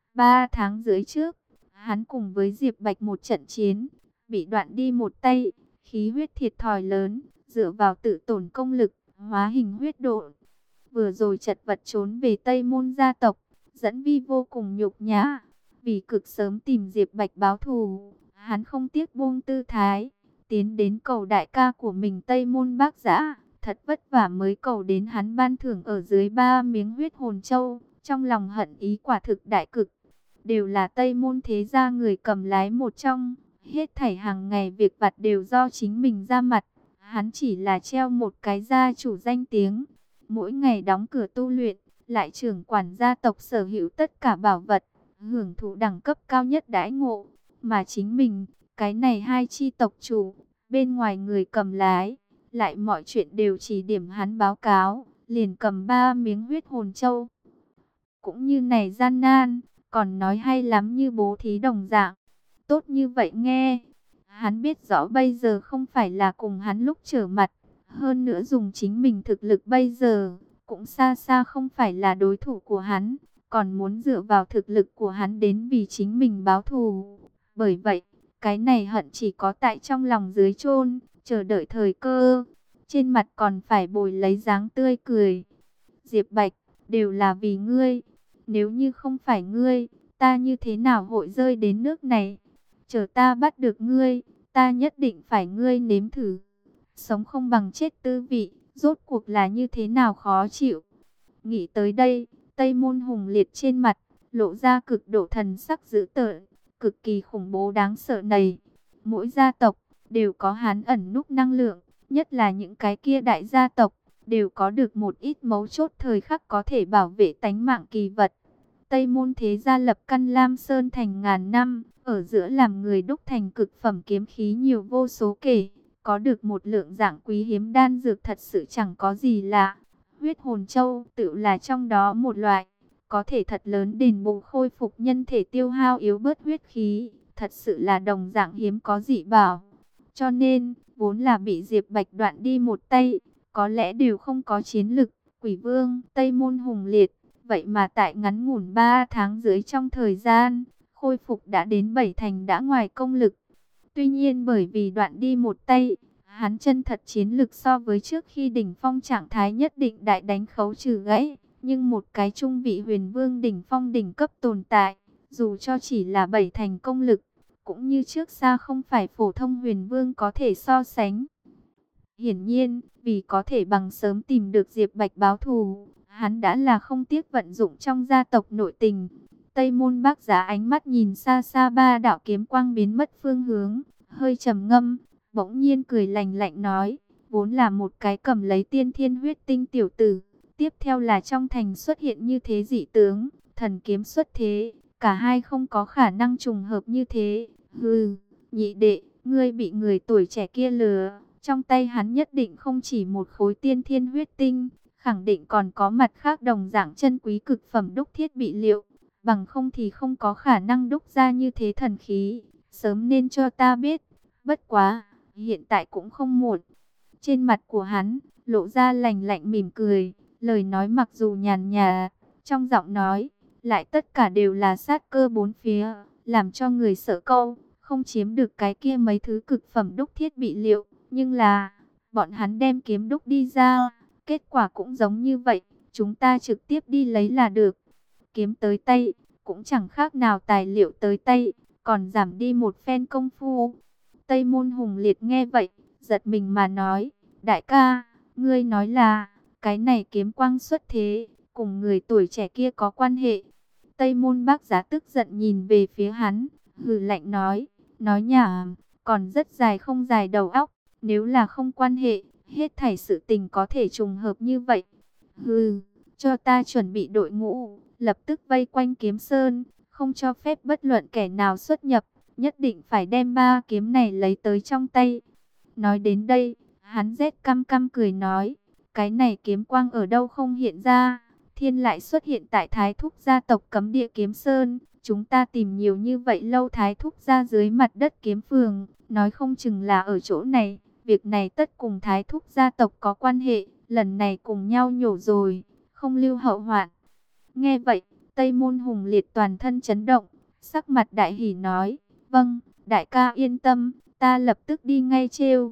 3 tháng dưới trước, hắn cùng với Diệp Bạch một trận chiến, bị đoạn đi một tay, khí huyết thiệt thòi lớn, dựa vào tự tổn công lực, hóa hình huyết độ. Vừa rồi chật vật trốn về Tây Môn gia tộc, dẫn vi vô cùng nhục nhã. Vì cực sớm tìm Diệp Bạch báo thù, hắn không tiếc buông tư thái, tiến đến cầu đại ca của mình Tây Môn Bác Dã, thật vất vả mới cầu đến hắn ban thưởng ở dưới 3 miếng huyết hồn châu, trong lòng hận ý quả thực đại cực. Đều là Tây Môn thế gia người cầm lái một trong, hết thảy hàng ngày việc vặt đều do chính mình ra mặt, hắn chỉ là treo một cái gia chủ danh tiếng, mỗi ngày đóng cửa tu luyện, lại trưởng quản gia tộc sở hữu tất cả bảo vật, hưởng thụ đẳng cấp cao nhất đãi ngộ, mà chính mình, cái này hai chi tộc chủ, bên ngoài người cầm lái, lại mọi chuyện đều chỉ điểm hắn báo cáo, liền cầm 3 miếng huyết hồn châu. Cũng như này gian nan, còn nói hay lắm như bố thí đồng dạng, tốt như vậy nghe. Hắn biết rõ bây giờ không phải là cùng hắn lúc trở mặt, hơn nữa dùng chính mình thực lực bây giờ, cũng xa xa không phải là đối thủ của hắn, còn muốn dựa vào thực lực của hắn đến vì chính mình báo thù. Bởi vậy, cái này hận chỉ có tại trong lòng dưới chôn, chờ đợi thời cơ, trên mặt còn phải bồi lấy dáng tươi cười. Diệp Bạch, đều là vì ngươi, nếu như không phải ngươi, ta như thế nào hội rơi đến nước này? Chờ ta bắt được ngươi, ta nhất định phải ngươi nếm thử. Sống không bằng chết tư vị, rốt cuộc là như thế nào khó chịu. Nghĩ tới đây, Tây Môn Hùng Liệt trên mặt, lộ ra cực độ thần sắc dữ tợn, cực kỳ khủng bố đáng sợ này. Mỗi gia tộc, đều có hắn ẩn núp năng lượng, nhất là những cái kia đại gia tộc, đều có được một ít mấu chốt thời khắc có thể bảo vệ tánh mạng kỳ vật. Tây Môn thế gia lập căn Lam Sơn thành ngàn năm, ở giữa làm người đúc thành cực phẩm kiếm khí nhiều vô số kể, có được một lượng dạng quý hiếm đan dược thật sự chẳng có gì lạ. Huyết hồn châu tự là trong đó một loại, có thể thật lớn đền bù khôi phục nhân thể tiêu hao yếu bớt huyết khí, thật sự là đồng dạng hiếm có dị bảo. Cho nên, vốn là bị Diệp Bạch đoạn đi một tay, có lẽ đều không có chiến lực, Quỷ Vương, Tây Môn Hùng Liệt, vậy mà tại ngắn ngủn 3 tháng dưới trong thời gian, khôi phục đã đến 7 thành đã ngoài công lực. Tuy nhiên bởi vì đoạn đi một tay, hắn chân thật chiến lực so với trước khi đỉnh phong trạng thái nhất định đại đánh khấu trừ gãy, nhưng một cái trung vị huyền vương đỉnh phong đỉnh cấp tồn tại, dù cho chỉ là 7 thành công lực, cũng như trước xa không phải phổ thông huyền vương có thể so sánh. Hiển nhiên, vì có thể bằng sớm tìm được Diệp Bạch báo thù, hắn đã là không tiếc vận dụng trong gia tộc nội tình. Tây Môn Bác Giá ánh mắt nhìn xa xa 3 đạo kiếm quang biến mất phương hướng, hơi trầm ngâm, bỗng nhiên cười lạnh lạnh nói, vốn là một cái cầm lấy tiên thiên huyết tinh tiểu tử, tiếp theo là trong thành xuất hiện như thế dị tướng, thần kiếm xuất thế, cả hai không có khả năng trùng hợp như thế. Hừ, nhị đệ, ngươi bị người tuổi trẻ kia lừa, Trong tay hắn nhất định không chỉ một khối tiên thiên huyết tinh, khẳng định còn có mặt khác đồng dạng chân quý cực phẩm đúc thiết bị liệu. Bằng không thì không có khả năng đúc ra như thế thần khí. Sớm nên cho ta biết. Bất quá, hiện tại cũng không muộn. Trên mặt của hắn, lộ ra lạnh lạnh mỉm cười. Lời nói mặc dù nhàn nhạt, trong giọng nói, lại tất cả đều là sát cơ bốn phía, làm cho người sợ câu, không chiếm được cái kia mấy thứ cực phẩm đúc thiết bị liệu. Nhưng là, bọn hắn đem kiếm đúc đi ra, kết quả cũng giống như vậy, chúng ta trực tiếp đi lấy là được. Kiếm tới tay, cũng chẳng khác nào tài liệu tới tay, còn giảm đi một phen công phu. Tây Môn Hùng Liệt nghe vậy, giật mình mà nói, đại ca, ngươi nói là, cái này kiếm quang xuất thế, cùng người tuổi trẻ kia có quan hệ. Tây Môn Bác Giá tức giận nhìn về phía hắn, hừ lạnh nói nhảm, còn rất dài không dài đầu óc, nếu là không quan hệ, hết thảy sự tình có thể trùng hợp như vậy. Hừ, cho ta chuẩn bị đội ngũ, lập tức vây quanh Kiếm Sơn, không cho phép bất luận kẻ nào xuất nhập, nhất định phải đem 3 kiếm này lấy tới trong tay. Nói đến đây, hắn rét căm căm cười nói, cái này kiếm quang ở đâu không hiện ra, thiên lại xuất hiện tại Thái Thúc gia tộc cấm địa Kiếm Sơn. Chúng ta tìm nhiều như vậy lâu, Thái Thúc gia dưới mặt đất kiếm phường, nói không chừng là ở chỗ này. Việc này tất cùng Thái Thúc gia tộc có quan hệ, lần này cùng nhau nhổ rồi, không lưu hậu hoạn. Nghe vậy, Tây Môn Hùng Liệt toàn thân chấn động, sắc mặt đại hỉ nói, vâng, đại ca yên tâm, ta lập tức đi ngay trêu.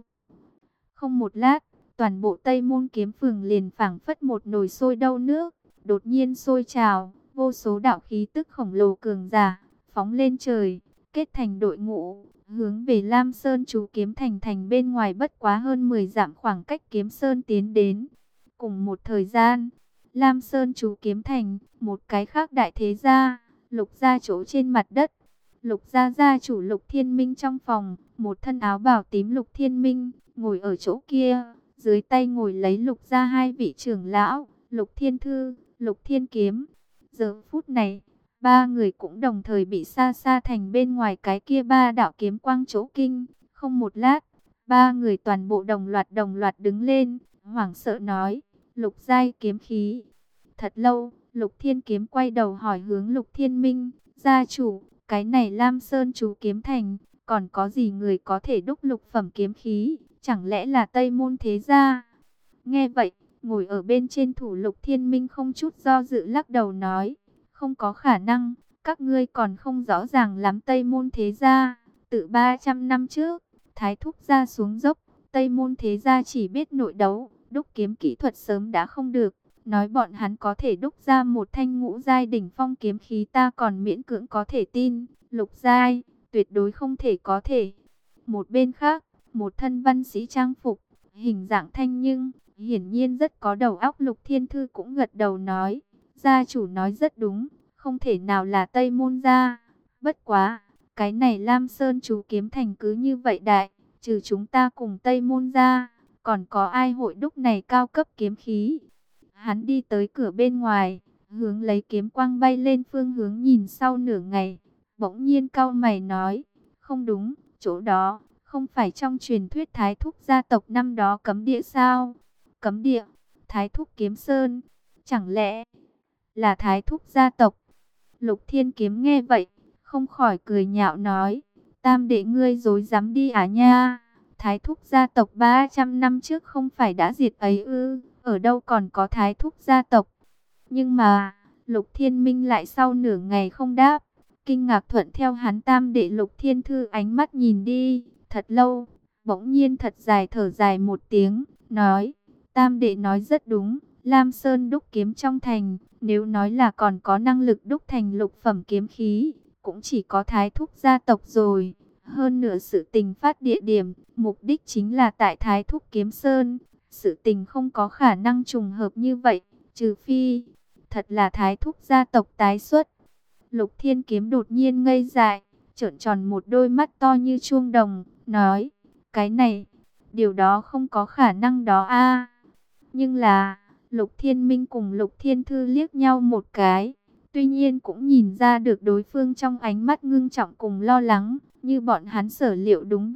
Không một lát, toàn bộ Tây Môn kiếm phường liền phảng phất một nồi sôi đâu nước, đột nhiên sôi trào, vô số đạo khí tức khổng lồ cường giả, phóng lên trời, kết thành đội ngũ, hướng về Lam Sơn chú kiếm thành bên ngoài bất quá hơn 10 dặm khoảng cách Kiếm Sơn tiến đến. Cùng một thời gian, Lam Sơn chú kiếm thành, một cái khác đại thế gia, Lục gia chỗ trên mặt đất. Lục gia gia chủ Lục Thiên Minh trong phòng, một thân áo bào tím Lục Thiên Minh, ngồi ở chỗ kia, dưới tay ngồi lấy Lục gia 2 vị trưởng lão, Lục Thiên Thư, Lục Thiên Kiếm. Giờ phút này, 3 người cũng đồng thời bị xa xa thành bên ngoài cái kia 3 đạo kiếm quang chỗ kinh. Không một lát, 3 người toàn bộ đồng loạt đứng lên, hoảng sợ nói, Lục giai kiếm khí. Thật lâu, Lục Thiên Kiếm quay đầu hỏi hướng Lục Thiên Minh, gia chủ, cái này Lam Sơn chú kiếm thành, còn có gì người có thể đúc lục phẩm kiếm khí, chẳng lẽ là Tây Môn thế gia? Nghe vậy, ngồi ở bên trên thủ Lục Thiên Minh không chút do dự lắc đầu nói, không có khả năng, các ngươi còn không rõ ràng lắm Tây Môn thế gia. Từ 300 năm trước, Thái Thúc gia xuống dốc, Tây Môn thế gia chỉ biết nội đấu, đúc kiếm kỹ thuật sớm đã không được. Nói bọn hắn có thể đúc ra một thanh ngũ giai đỉnh phong kiếm khí ta còn miễn cưỡng có thể tin, lục giai, tuyệt đối không thể có thể. Một bên khác, một thân văn sĩ trang phục, hình dạng thanh nhưng, hiển nhiên rất có đầu óc Lục Thiên Thư cũng gật đầu nói, gia chủ nói rất đúng, không thể nào là Tây Môn gia. Bất quá, cái này Lam Sơn chú kiếm thành cứ như vậy đại, trừ chúng ta cùng Tây Môn gia, còn có ai hội đúc này cao cấp kiếm khí. Hắn đi tới cửa bên ngoài, hướng lấy kiếm quang bay lên phương hướng nhìn sau nửa ngày, bỗng nhiên cau mày nói, không đúng, chỗ đó, không phải trong truyền thuyết Thái Thúc gia tộc năm đó cấm địa sao? Cấm địa, Thái Thúc Kiếm Sơn, chẳng lẽ là Thái Thúc gia tộc? Lục Thiên Kiếm nghe vậy, không khỏi cười nhạo nói, tam đệ ngươi dối dám đi à nha, Thái Thúc gia tộc 300 năm trước không phải đã diệt ấy ư? Ở đâu còn có Thái Thúc gia tộc? Nhưng mà, Lục Thiên Minh lại sau nửa ngày không đáp, kinh ngạc thuận theo hắn tam đệ Lục Thiên Thư ánh mắt nhìn đi, thật lâu, bỗng nhiên thật dài thở dài một tiếng, nói, tam đệ nói rất đúng, Lam Sơn đúc kiếm trong thành, nếu nói là còn có năng lực đúc thành lục phẩm kiếm khí, cũng chỉ có Thái Thúc gia tộc rồi. Hơn nữa sự tình phát địa điểm, mục đích chính là tại Thái Thúc Kiếm Sơn. Sự tình không có khả năng trùng hợp như vậy, trừ phi, thật là Thái Thúc gia tộc tái xuất. Lục Thiên Kiếm đột nhiên ngây dại, trợn tròn một đôi mắt to như chuông đồng, nói, cái này, điều đó không có khả năng đó a. Nhưng là, Lục Thiên Minh cùng Lục Thiên Thư liếc nhau một cái, tuy nhiên cũng nhìn ra được đối phương trong ánh mắt ngưng trọng cùng lo lắng, như bọn hắn sở liệu đúng vậy.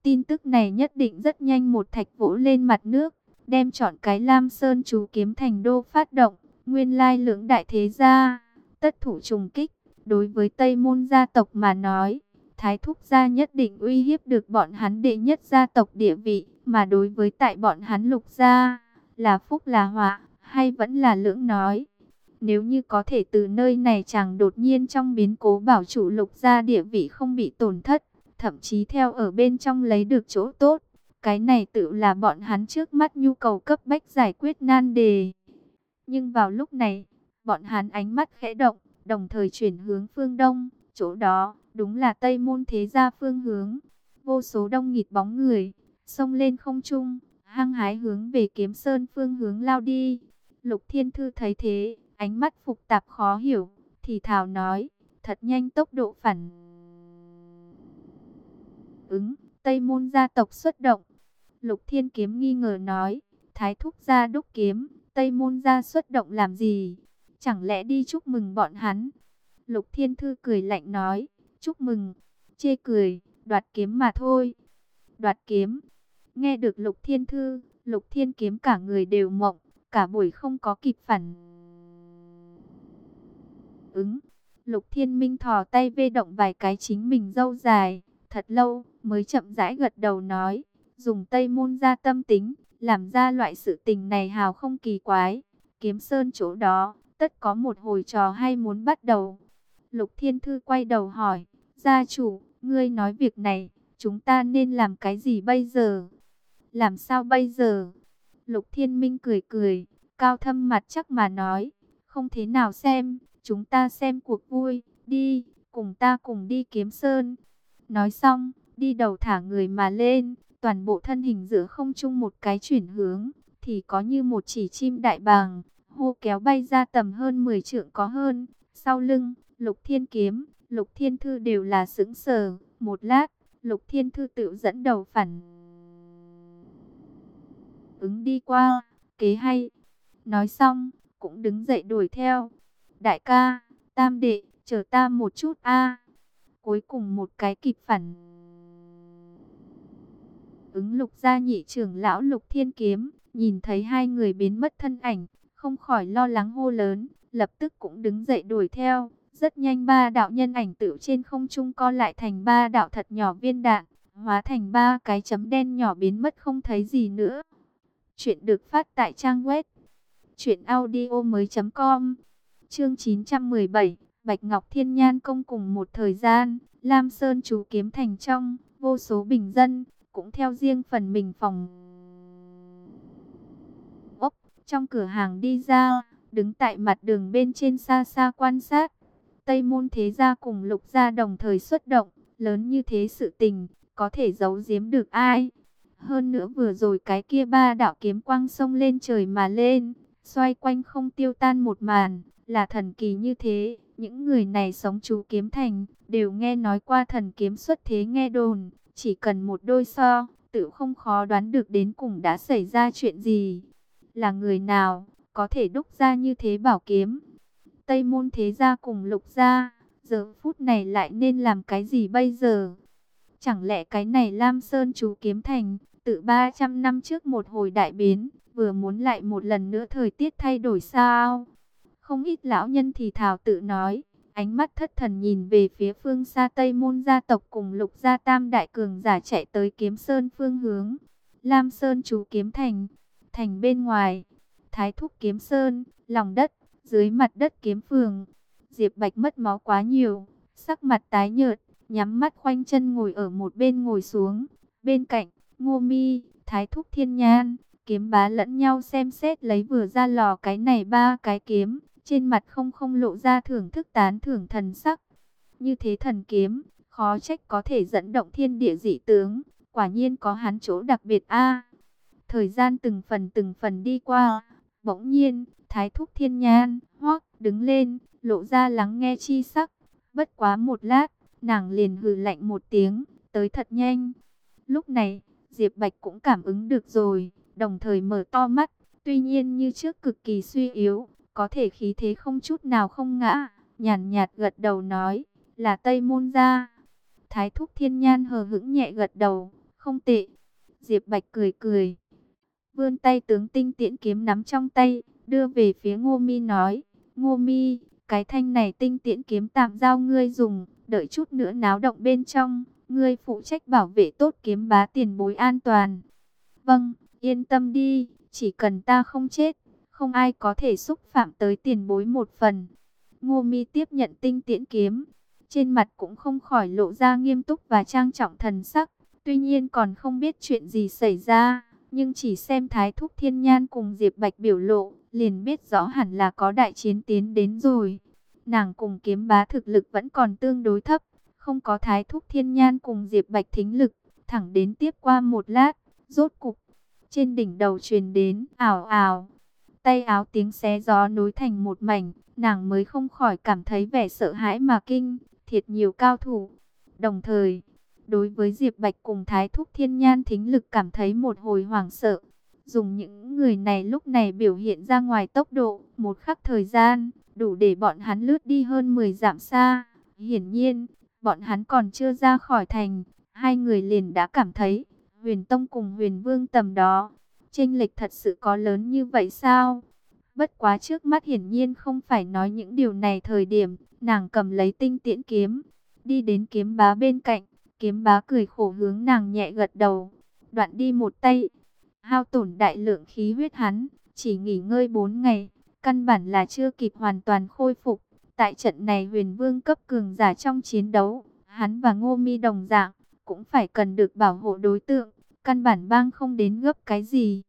tin tức này nhất định rất nhanh một thạch vỗ lên mặt nước, đem chọn cái Lam Sơn chú kiếm thành đô phát động. Nguyên lai lưỡng đại thế gia, tất thủ trùng kích, đối với Tây Môn gia tộc mà nói, Thái Thúc gia nhất định uy hiếp được bọn hắn đệ nhất gia tộc địa vị, mà đối với tại bọn hắn Lục gia, là phúc là họa, hay vẫn là lưỡng nói. Nếu như có thể từ nơi này chàng đột nhiên trong biến cố bảo chủ Lục gia địa vị không bị tổn thất, thậm chí theo ở bên trong lấy được chỗ tốt, cái này tự là bọn hắn trước mắt nhu cầu cấp bách giải quyết nan đề. Nhưng vào lúc này, bọn hắn ánh mắt khẽ động, đồng thời chuyển hướng phương đông, chỗ đó đúng là Tây Môn thế gia phương hướng. Vô số đông nghịt bóng người xông lên không trung, hăng hái hướng về Kiếm Sơn phương hướng lao đi. Lục Thiên Thư thấy thế, ánh mắt phục tạp khó hiểu, thì thào nói, thật nhanh tốc độ phản ứng, Tây Môn gia tộc xuất động. Lục Thiên Kiếm nghi ngờ nói, Thái Thúc gia đúc kiếm, Tây Môn gia xuất động làm gì? Chẳng lẽ đi chúc mừng bọn hắn? Lục Thiên Thư cười lạnh nói, chúc mừng, chê cười, đoạt kiếm mà thôi. Đoạt kiếm. Nghe được Lục Thiên Thư, Lục Thiên Kiếm cả người đều mộng, cả buổi không có kịp phản ứng. Lục Thiên Minh thò tay vê động vài cái chính mình râu dài, thật lâu mới chậm rãi gật đầu nói, dùng Tây Môn gia tâm tính, làm ra loại sự tình này hào không kỳ quái. Kiếm Sơn chỗ đó, tất có một hồi trò hay muốn bắt đầu. Lục Thiên Thư quay đầu hỏi, gia chủ, ngươi nói việc này, chúng ta nên làm cái gì bây giờ? Làm sao bây giờ? Lục Thiên Minh cười cười, cao thâm mặt chắc mà nói, không thế nào xem, chúng ta xem cuộc vui, đi, cùng ta cùng đi Kiếm Sơn. Nói xong, đi đầu thả người mà lên, toàn bộ thân hình giữa không trung một cái chuyển hướng, thì có như một chỉ chim đại bàng, hô kéo bay ra tầm hơn 10 trượng có hơn. Sau lưng, Lục Thiên Kiếm, Lục Thiên Thư đều là sững sờ. Một lát, Lục Thiên Thư tự dẫn đầu phản ứng đi qua, kế hay. Nói xong, cũng đứng dậy đuổi theo. Đại ca, tam đệ, chờ ta một chút a. Cuối cùng một cái kịp phản ứng Lục gia nhị trưởng lão Lục Thiên Kiếm, nhìn thấy hai người biến mất thân ảnh, không khỏi lo lắng hô lớn, lập tức cũng đứng dậy đuổi theo. Rất nhanh ba đạo nhân ảnh tựu trên không trung co lại thành ba đạo thật nhỏ viên đạn, hóa thành ba cái chấm đen nhỏ biến mất không thấy gì nữa. Chuyện được phát tại trang web truyệnaudiomoi.com. Chương 917, Bạch Ngọc Thiên Nhan công cùng một thời gian, Lam Sơn chú kiếm thành trong, vô số bình dân cũng theo riêng phần mình phòng ốc trong cửa hàng đi ra, đứng tại mặt đường bên trên xa xa quan sát. Tây Môn thế gia cùng Lục gia đồng thời xuất động, lớn như thế sự tình, có thể giấu giếm được ai? Hơn nữa vừa rồi cái kia ba đạo kiếm quang xông lên trời mà lên, xoay quanh không tiêu tan một màn, là thần kỳ như thế. Những người này sống chú kiếm thành, đều nghe nói qua thần kiếm xuất thế nghe đồn, chỉ cần một đôi so, tự không khó đoán được đến cùng đã xảy ra chuyện gì. Là người nào, có thể đúc ra như thế bảo kiếm? Tây Môn thế gia cùng Lục gia, giờ phút này lại nên làm cái gì bây giờ? Chẳng lẽ cái này Lam Sơn chú kiếm thành, từ 300 năm trước một hồi đại biến, vừa muốn lại một lần nữa thời tiết thay đổi sao? Không ít lão nhân thì thào tự nói, ánh mắt thất thần nhìn về phía phương xa Tây Môn gia tộc cùng Lục gia tam đại cường giả chạy tới Kiếm Sơn phương hướng. Lam Sơn chú kiếm thành, thành bên ngoài, Thái Thúc Kiếm Sơn, lòng đất, dưới mặt đất kiếm phường. Diệp Bạch mất máu quá nhiều, sắc mặt tái nhợt, nhắm mắt khoanh chân ngồi ở một bên ngồi xuống. Bên cạnh, Ngô Mi, Thái Thúc Thiên Nhan, Kiếm Bá lẫn nhau xem xét lấy vừa ra lò cái này ba cái kiếm, trên mặt không lộ ra thưởng thức tán thưởng thần sắc. Như thế thần kiếm, khó trách có thể dẫn động thiên địa dị tướng, quả nhiên có hắn chỗ đặc biệt a. Thời gian từng phần đi qua, bỗng nhiên, Thái Thúc Thiên Nhan hoắc đứng lên, lộ ra lắng nghe chi sắc. Bất quá một lát, nàng liền hừ lạnh một tiếng, tới thật nhanh. Lúc này, Diệp Bạch cũng cảm ứng được rồi, đồng thời mở to mắt, tuy nhiên như trước cực kỳ suy yếu, có thể khí thế không chút nào không ngã, nhàn nhạt gật đầu nói, là Tây Môn gia. Thái Thúc Thiên Nhan hờ hững nhẹ gật đầu, không tệ. Diệp Bạch cười cười, vươn tay tướng tinh tiễn kiếm nắm trong tay, đưa về phía Ngô Mi nói, Ngô Mi, cái thanh này tinh tiễn kiếm tạm giao ngươi dùng, đợi chút nữa náo động bên trong, ngươi phụ trách bảo vệ tốt kiếm bá tiền bối an toàn. Vâng, yên tâm đi, chỉ cần ta không chết, không ai có thể xúc phạm tới tiền bối một phần. Ngô Mi tiếp nhận tinh tiễn kiếm, trên mặt cũng không khỏi lộ ra nghiêm túc và trang trọng thần sắc. Tuy nhiên còn không biết chuyện gì xảy ra, nhưng chỉ xem Thái Thúc Thiên Nhan cùng Diệp Bạch biểu lộ, liền biết rõ hẳn là có đại chiến tiến đến rồi. Nàng cùng kiếm bá thực lực vẫn còn tương đối thấp, không có Thái Thúc Thiên Nhan cùng Diệp Bạch thính lực, thẳng đến tiếp qua một lát, rốt cục, trên đỉnh đầu truyền đến, ào ào, tay áo tiếng xé gió nối thành một mảnh, nàng mới không khỏi cảm thấy vẻ sợ hãi mà kinh, thiệt nhiều cao thủ. Đồng thời, đối với Diệp Bạch cùng Thái Thúc Thiên Nhan thính lực cảm thấy một hồi hoảng sợ. Dùng những người này lúc này biểu hiện ra ngoài tốc độ, một khắc thời gian, đủ để bọn hắn lướt đi hơn 10 dặm xa. Hiển nhiên, bọn hắn còn chưa ra khỏi thành, hai người liền đã cảm thấy, Huyền Tông cùng Huyền Vương tầm đó, chênh lệch thật sự có lớn như vậy sao? Bất quá trước mắt hiển nhiên không phải nói những điều này thời điểm, nàng cầm lấy tinh tiễn kiếm, đi đến kiếm bá bên cạnh, kiếm bá cười khổ hướng nàng nhẹ gật đầu, đoạn đi một tay, hao tổn đại lượng khí huyết hắn, chỉ nghỉ ngơi 4 ngày, căn bản là chưa kịp hoàn toàn khôi phục. Tại trận này Huyền Vương cấp cường giả trong chiến đấu, hắn và Ngô Mi đồng dạng, cũng phải cần được bảo hộ đối tượng, căn bản bang không đến gấp cái gì.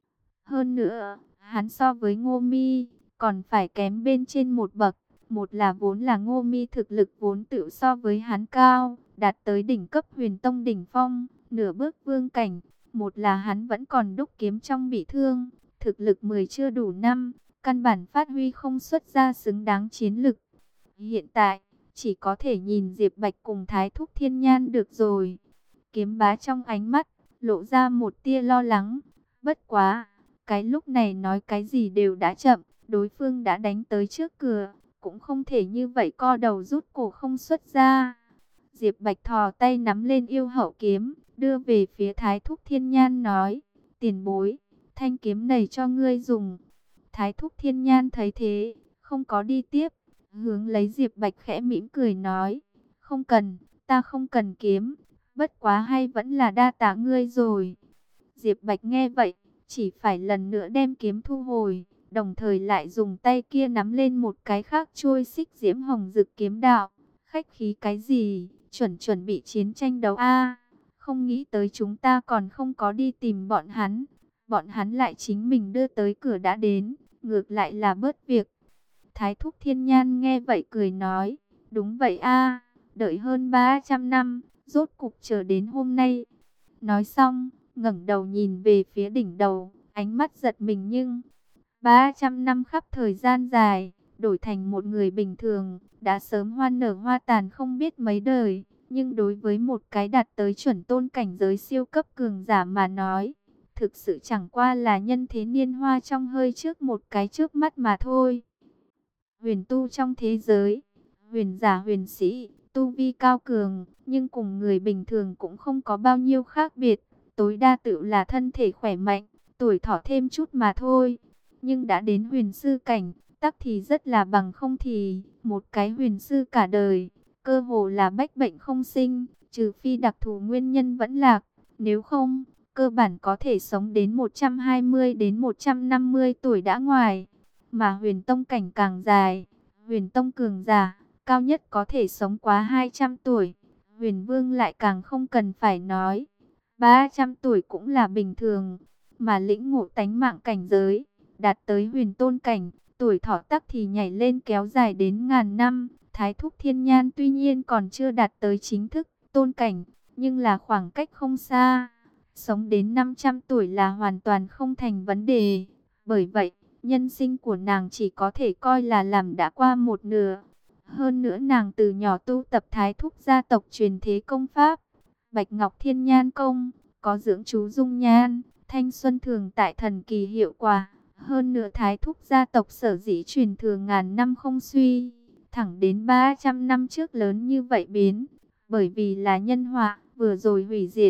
Hơn nữa, hắn so với Ngô Mi còn phải kém bên trên một bậc. Một là vốn là Ngô Mi thực lực vốn tự so với hắn cao, đạt tới đỉnh cấp Huyền Tông đỉnh phong, nửa bước vương cảnh. Một là hắn vẫn còn đúc kiếm trong bị thương, thực lực 10 chưa đủ năm, căn bản phát huy không xuất ra xứng đáng chiến lực. Hiện tại, chỉ có thể nhìn Diệp Bạch cùng Thái Thúc Thiên Nhan được rồi. Kiếm bá trong ánh mắt, lộ ra một tia lo lắng. Bất quá, cái lúc này nói cái gì đều đã chậm, đối phương đã đánh tới trước cửa, cũng không thể như vậy co đầu rút cổ không xuất ra. Diệp Bạch thò tay nắm lên yêu hậu kiếm, đưa về phía Thái Thúc Thiên Nhan nói, tiền bối, thanh kiếm này cho ngươi dùng. Thái Thúc Thiên Nhan thấy thế, không có đi tiếp, hướng lấy Diệp Bạch khẽ mỉm cười nói, không cần, ta không cần kiếm, bất quá hay vẫn là đa tạ ngươi rồi. Diệp Bạch nghe vậy, chỉ phải lần nữa đem kiếm thu hồi, đồng thời lại dùng tay kia nắm lên một cái khác chuôi xích diễm hồng dực kiếm đạo. Khách khí cái gì, chuẩn bị chiến tranh đấu a? Không nghĩ tới chúng ta còn không có đi tìm bọn hắn lại chính mình đưa tới cửa đã đến, ngược lại là bớt việc. Thái Thúc Thiên Nhan nghe vậy cười nói, đúng vậy a, đợi hơn 300 năm, rốt cục chờ đến hôm nay. Nói xong, ngẩng đầu nhìn về phía đỉnh đầu, ánh mắt giật mình nhưng 300 năm khắp thời gian dài, đổi thành một người bình thường, đã sớm hoa nở hoa tàn không biết mấy đời. Nhưng đối với một cái đạt tới chuẩn tôn cảnh giới siêu cấp cường giả mà nói, thực sự chẳng qua là nhân thế niên hoa trong hơi trước một cái trước mắt mà thôi. Huyền tu trong thế giới, huyền giả huyền sĩ, tu vi cao cường, nhưng cùng người bình thường cũng không có bao nhiêu khác biệt. Tối đa tự là thân thể khỏe mạnh, tuổi thọ thêm chút mà thôi. Nhưng đã đến huyền sư cảnh, tắc thì rất là bằng không thì, một cái huyền sư cả đời, cơ hồ là bách bệnh không sinh, trừ phi đặc thù nguyên nhân vẫn lạc. Nếu không, cơ bản có thể sống đến 120 đến 150 tuổi đã ngoài. Mà huyền tông cảnh càng dài, huyền tông cường giả, cao nhất có thể sống quá 200 tuổi. Huyền vương lại càng không cần phải nói, 300 tuổi cũng là bình thường. Mà lĩnh ngộ tánh mạng cảnh giới, đạt tới huyền tôn cảnh, tuổi thọ tắc thì nhảy lên kéo dài đến ngàn năm. Thái Thúc Thiên Nhan tuy nhiên còn chưa đạt tới chính thức tôn cảnh, nhưng là khoảng cách không xa. Sống đến 500 tuổi là hoàn toàn không thành vấn đề. Bởi vậy, nhân sinh của nàng chỉ có thể coi là làm đã qua một nửa. Hơn nữa nàng từ nhỏ tu tập Thái Thúc gia tộc truyền thế công pháp Bạch Ngọc Thiên Nhan Công, có dưỡng chú dung nhan, thanh xuân thường tại thần kỳ hiệu quả. Hơn nữa Thái Thúc gia tộc sở dĩ truyền thừa ngàn năm không suy, thẳng đến 300 năm trước lớn như vậy biến. Bởi vì là nhân họa, vừa rồi hủy diệt,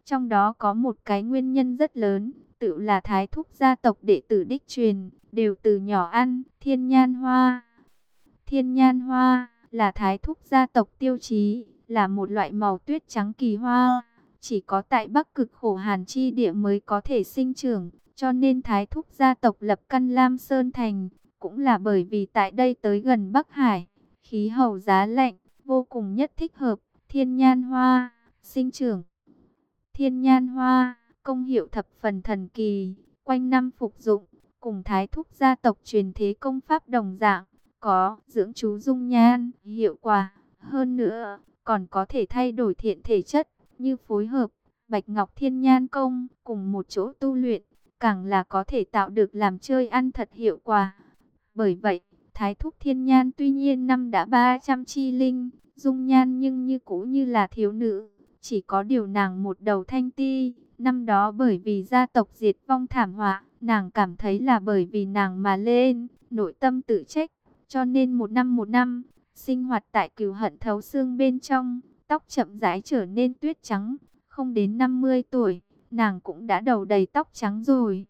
Trong đó có một cái nguyên nhân rất lớn, tự là Thái Thúc gia tộc đệ tử đích truyền, đều từ nhỏ ăn thiên nhan hoa. Thiên nhan hoa là Thái Thúc gia tộc tiêu chí, là một loại màu tuyết trắng kỳ hoa, chỉ có tại Bắc Cực khổ hàn chi địa mới có thể sinh trưởng, cho nên Thái Thúc gia tộc lập căn Lam Sơn Thành, cũng là bởi vì tại đây tới gần Bắc Hải, khí hậu giá lạnh, vô cùng nhất thích hợp thiên nhan hoa sinh trưởng. Thiên nhan hoa, công hiệu thập phần thần kỳ, quanh năm phục dụng, cùng Thái Thúc gia tộc truyền thế công pháp đồng dạng, có dưỡng chú dung nhan, hiệu quả. Hơn nữa, còn có thể thay đổi thiện thể chất, như phối hợp Bạch Ngọc Thiên Nhan Công cùng một chỗ tu luyện, càng là có thể tạo được làm chơi ăn thật hiệu quả. Bởi vậy, Thái Thúc Thiên Nhan tuy nhiên năm đã 300 chi linh, dung nhan nhưng như cũ như là thiếu nữ. Chỉ có điều nàng một đầu thanh ti, năm đó bởi vì gia tộc diệt vong thảm họa, nàng cảm thấy là bởi vì nàng mà lên, nội tâm tự trách, cho nên một năm, sinh hoạt tại cừu hận thấu xương bên trong, tóc chậm rãi trở nên tuyết trắng, không đến 50 tuổi, nàng cũng đã đầu đầy tóc trắng rồi.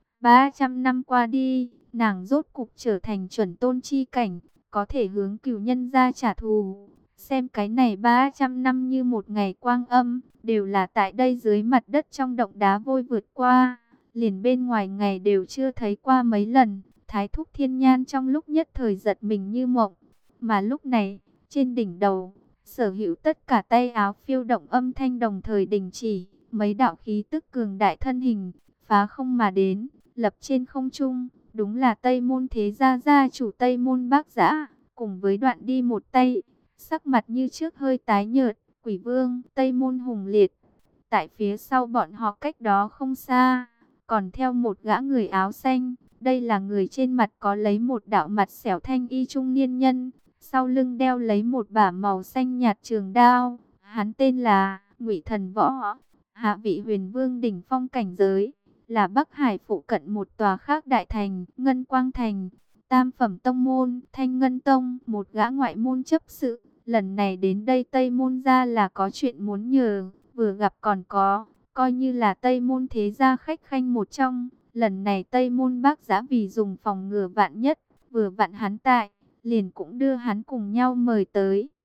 300 năm qua đi, nàng rốt cục trở thành chuẩn tôn chi cảnh, có thể hướng cừu nhân ra trả thù. Xem cái này 300 năm như một ngày quang âm, đều là tại đây dưới mặt đất trong động đá vôi vượt qua, liền bên ngoài ngày đều chưa thấy qua mấy lần. Thái Thúc Thiên Nhan trong lúc nhất thời giật mình như mộng, mà lúc này, trên đỉnh đầu, sở hữu tất cả tay áo phiêu động âm thanh đồng thời đình chỉ, mấy đạo khí tức cường đại thân hình, phá không mà đến, lập trên không trung, đúng là Tây Môn Thế Gia gia chủ Tây Môn Bác Dã, cùng với Đoạn Đi một tay, sắc mặt như trước hơi tái nhợt, Quỷ Vương Tây Môn Hùng Liệt. Tại phía sau bọn họ cách đó không xa, còn theo một gã người áo xanh, đây là người trên mặt có lấy một đạo mặt xẻo thanh y trung niên nhân, sau lưng đeo lấy một bả màu xanh nhạt trường đao, hắn tên là Ngụy Thần Võ, hạ vị huyền vương đỉnh phong cảnh giới, là Bắc Hải phụ cận một tòa khác đại thành, Ngân Quang Thành, tam phẩm tông môn, Thanh Ngân Tông, một gã ngoại môn chấp sự, lần này đến đây Tây Môn gia là có chuyện muốn nhờ, vừa gặp còn có, coi như là Tây Môn Thế Gia khách khanh một trong, lần này Tây Môn Bác Dã vì dùng phòng ngừa vạn nhất, vừa vặn hắn tại, liền cũng đưa hắn cùng nhau mời tới.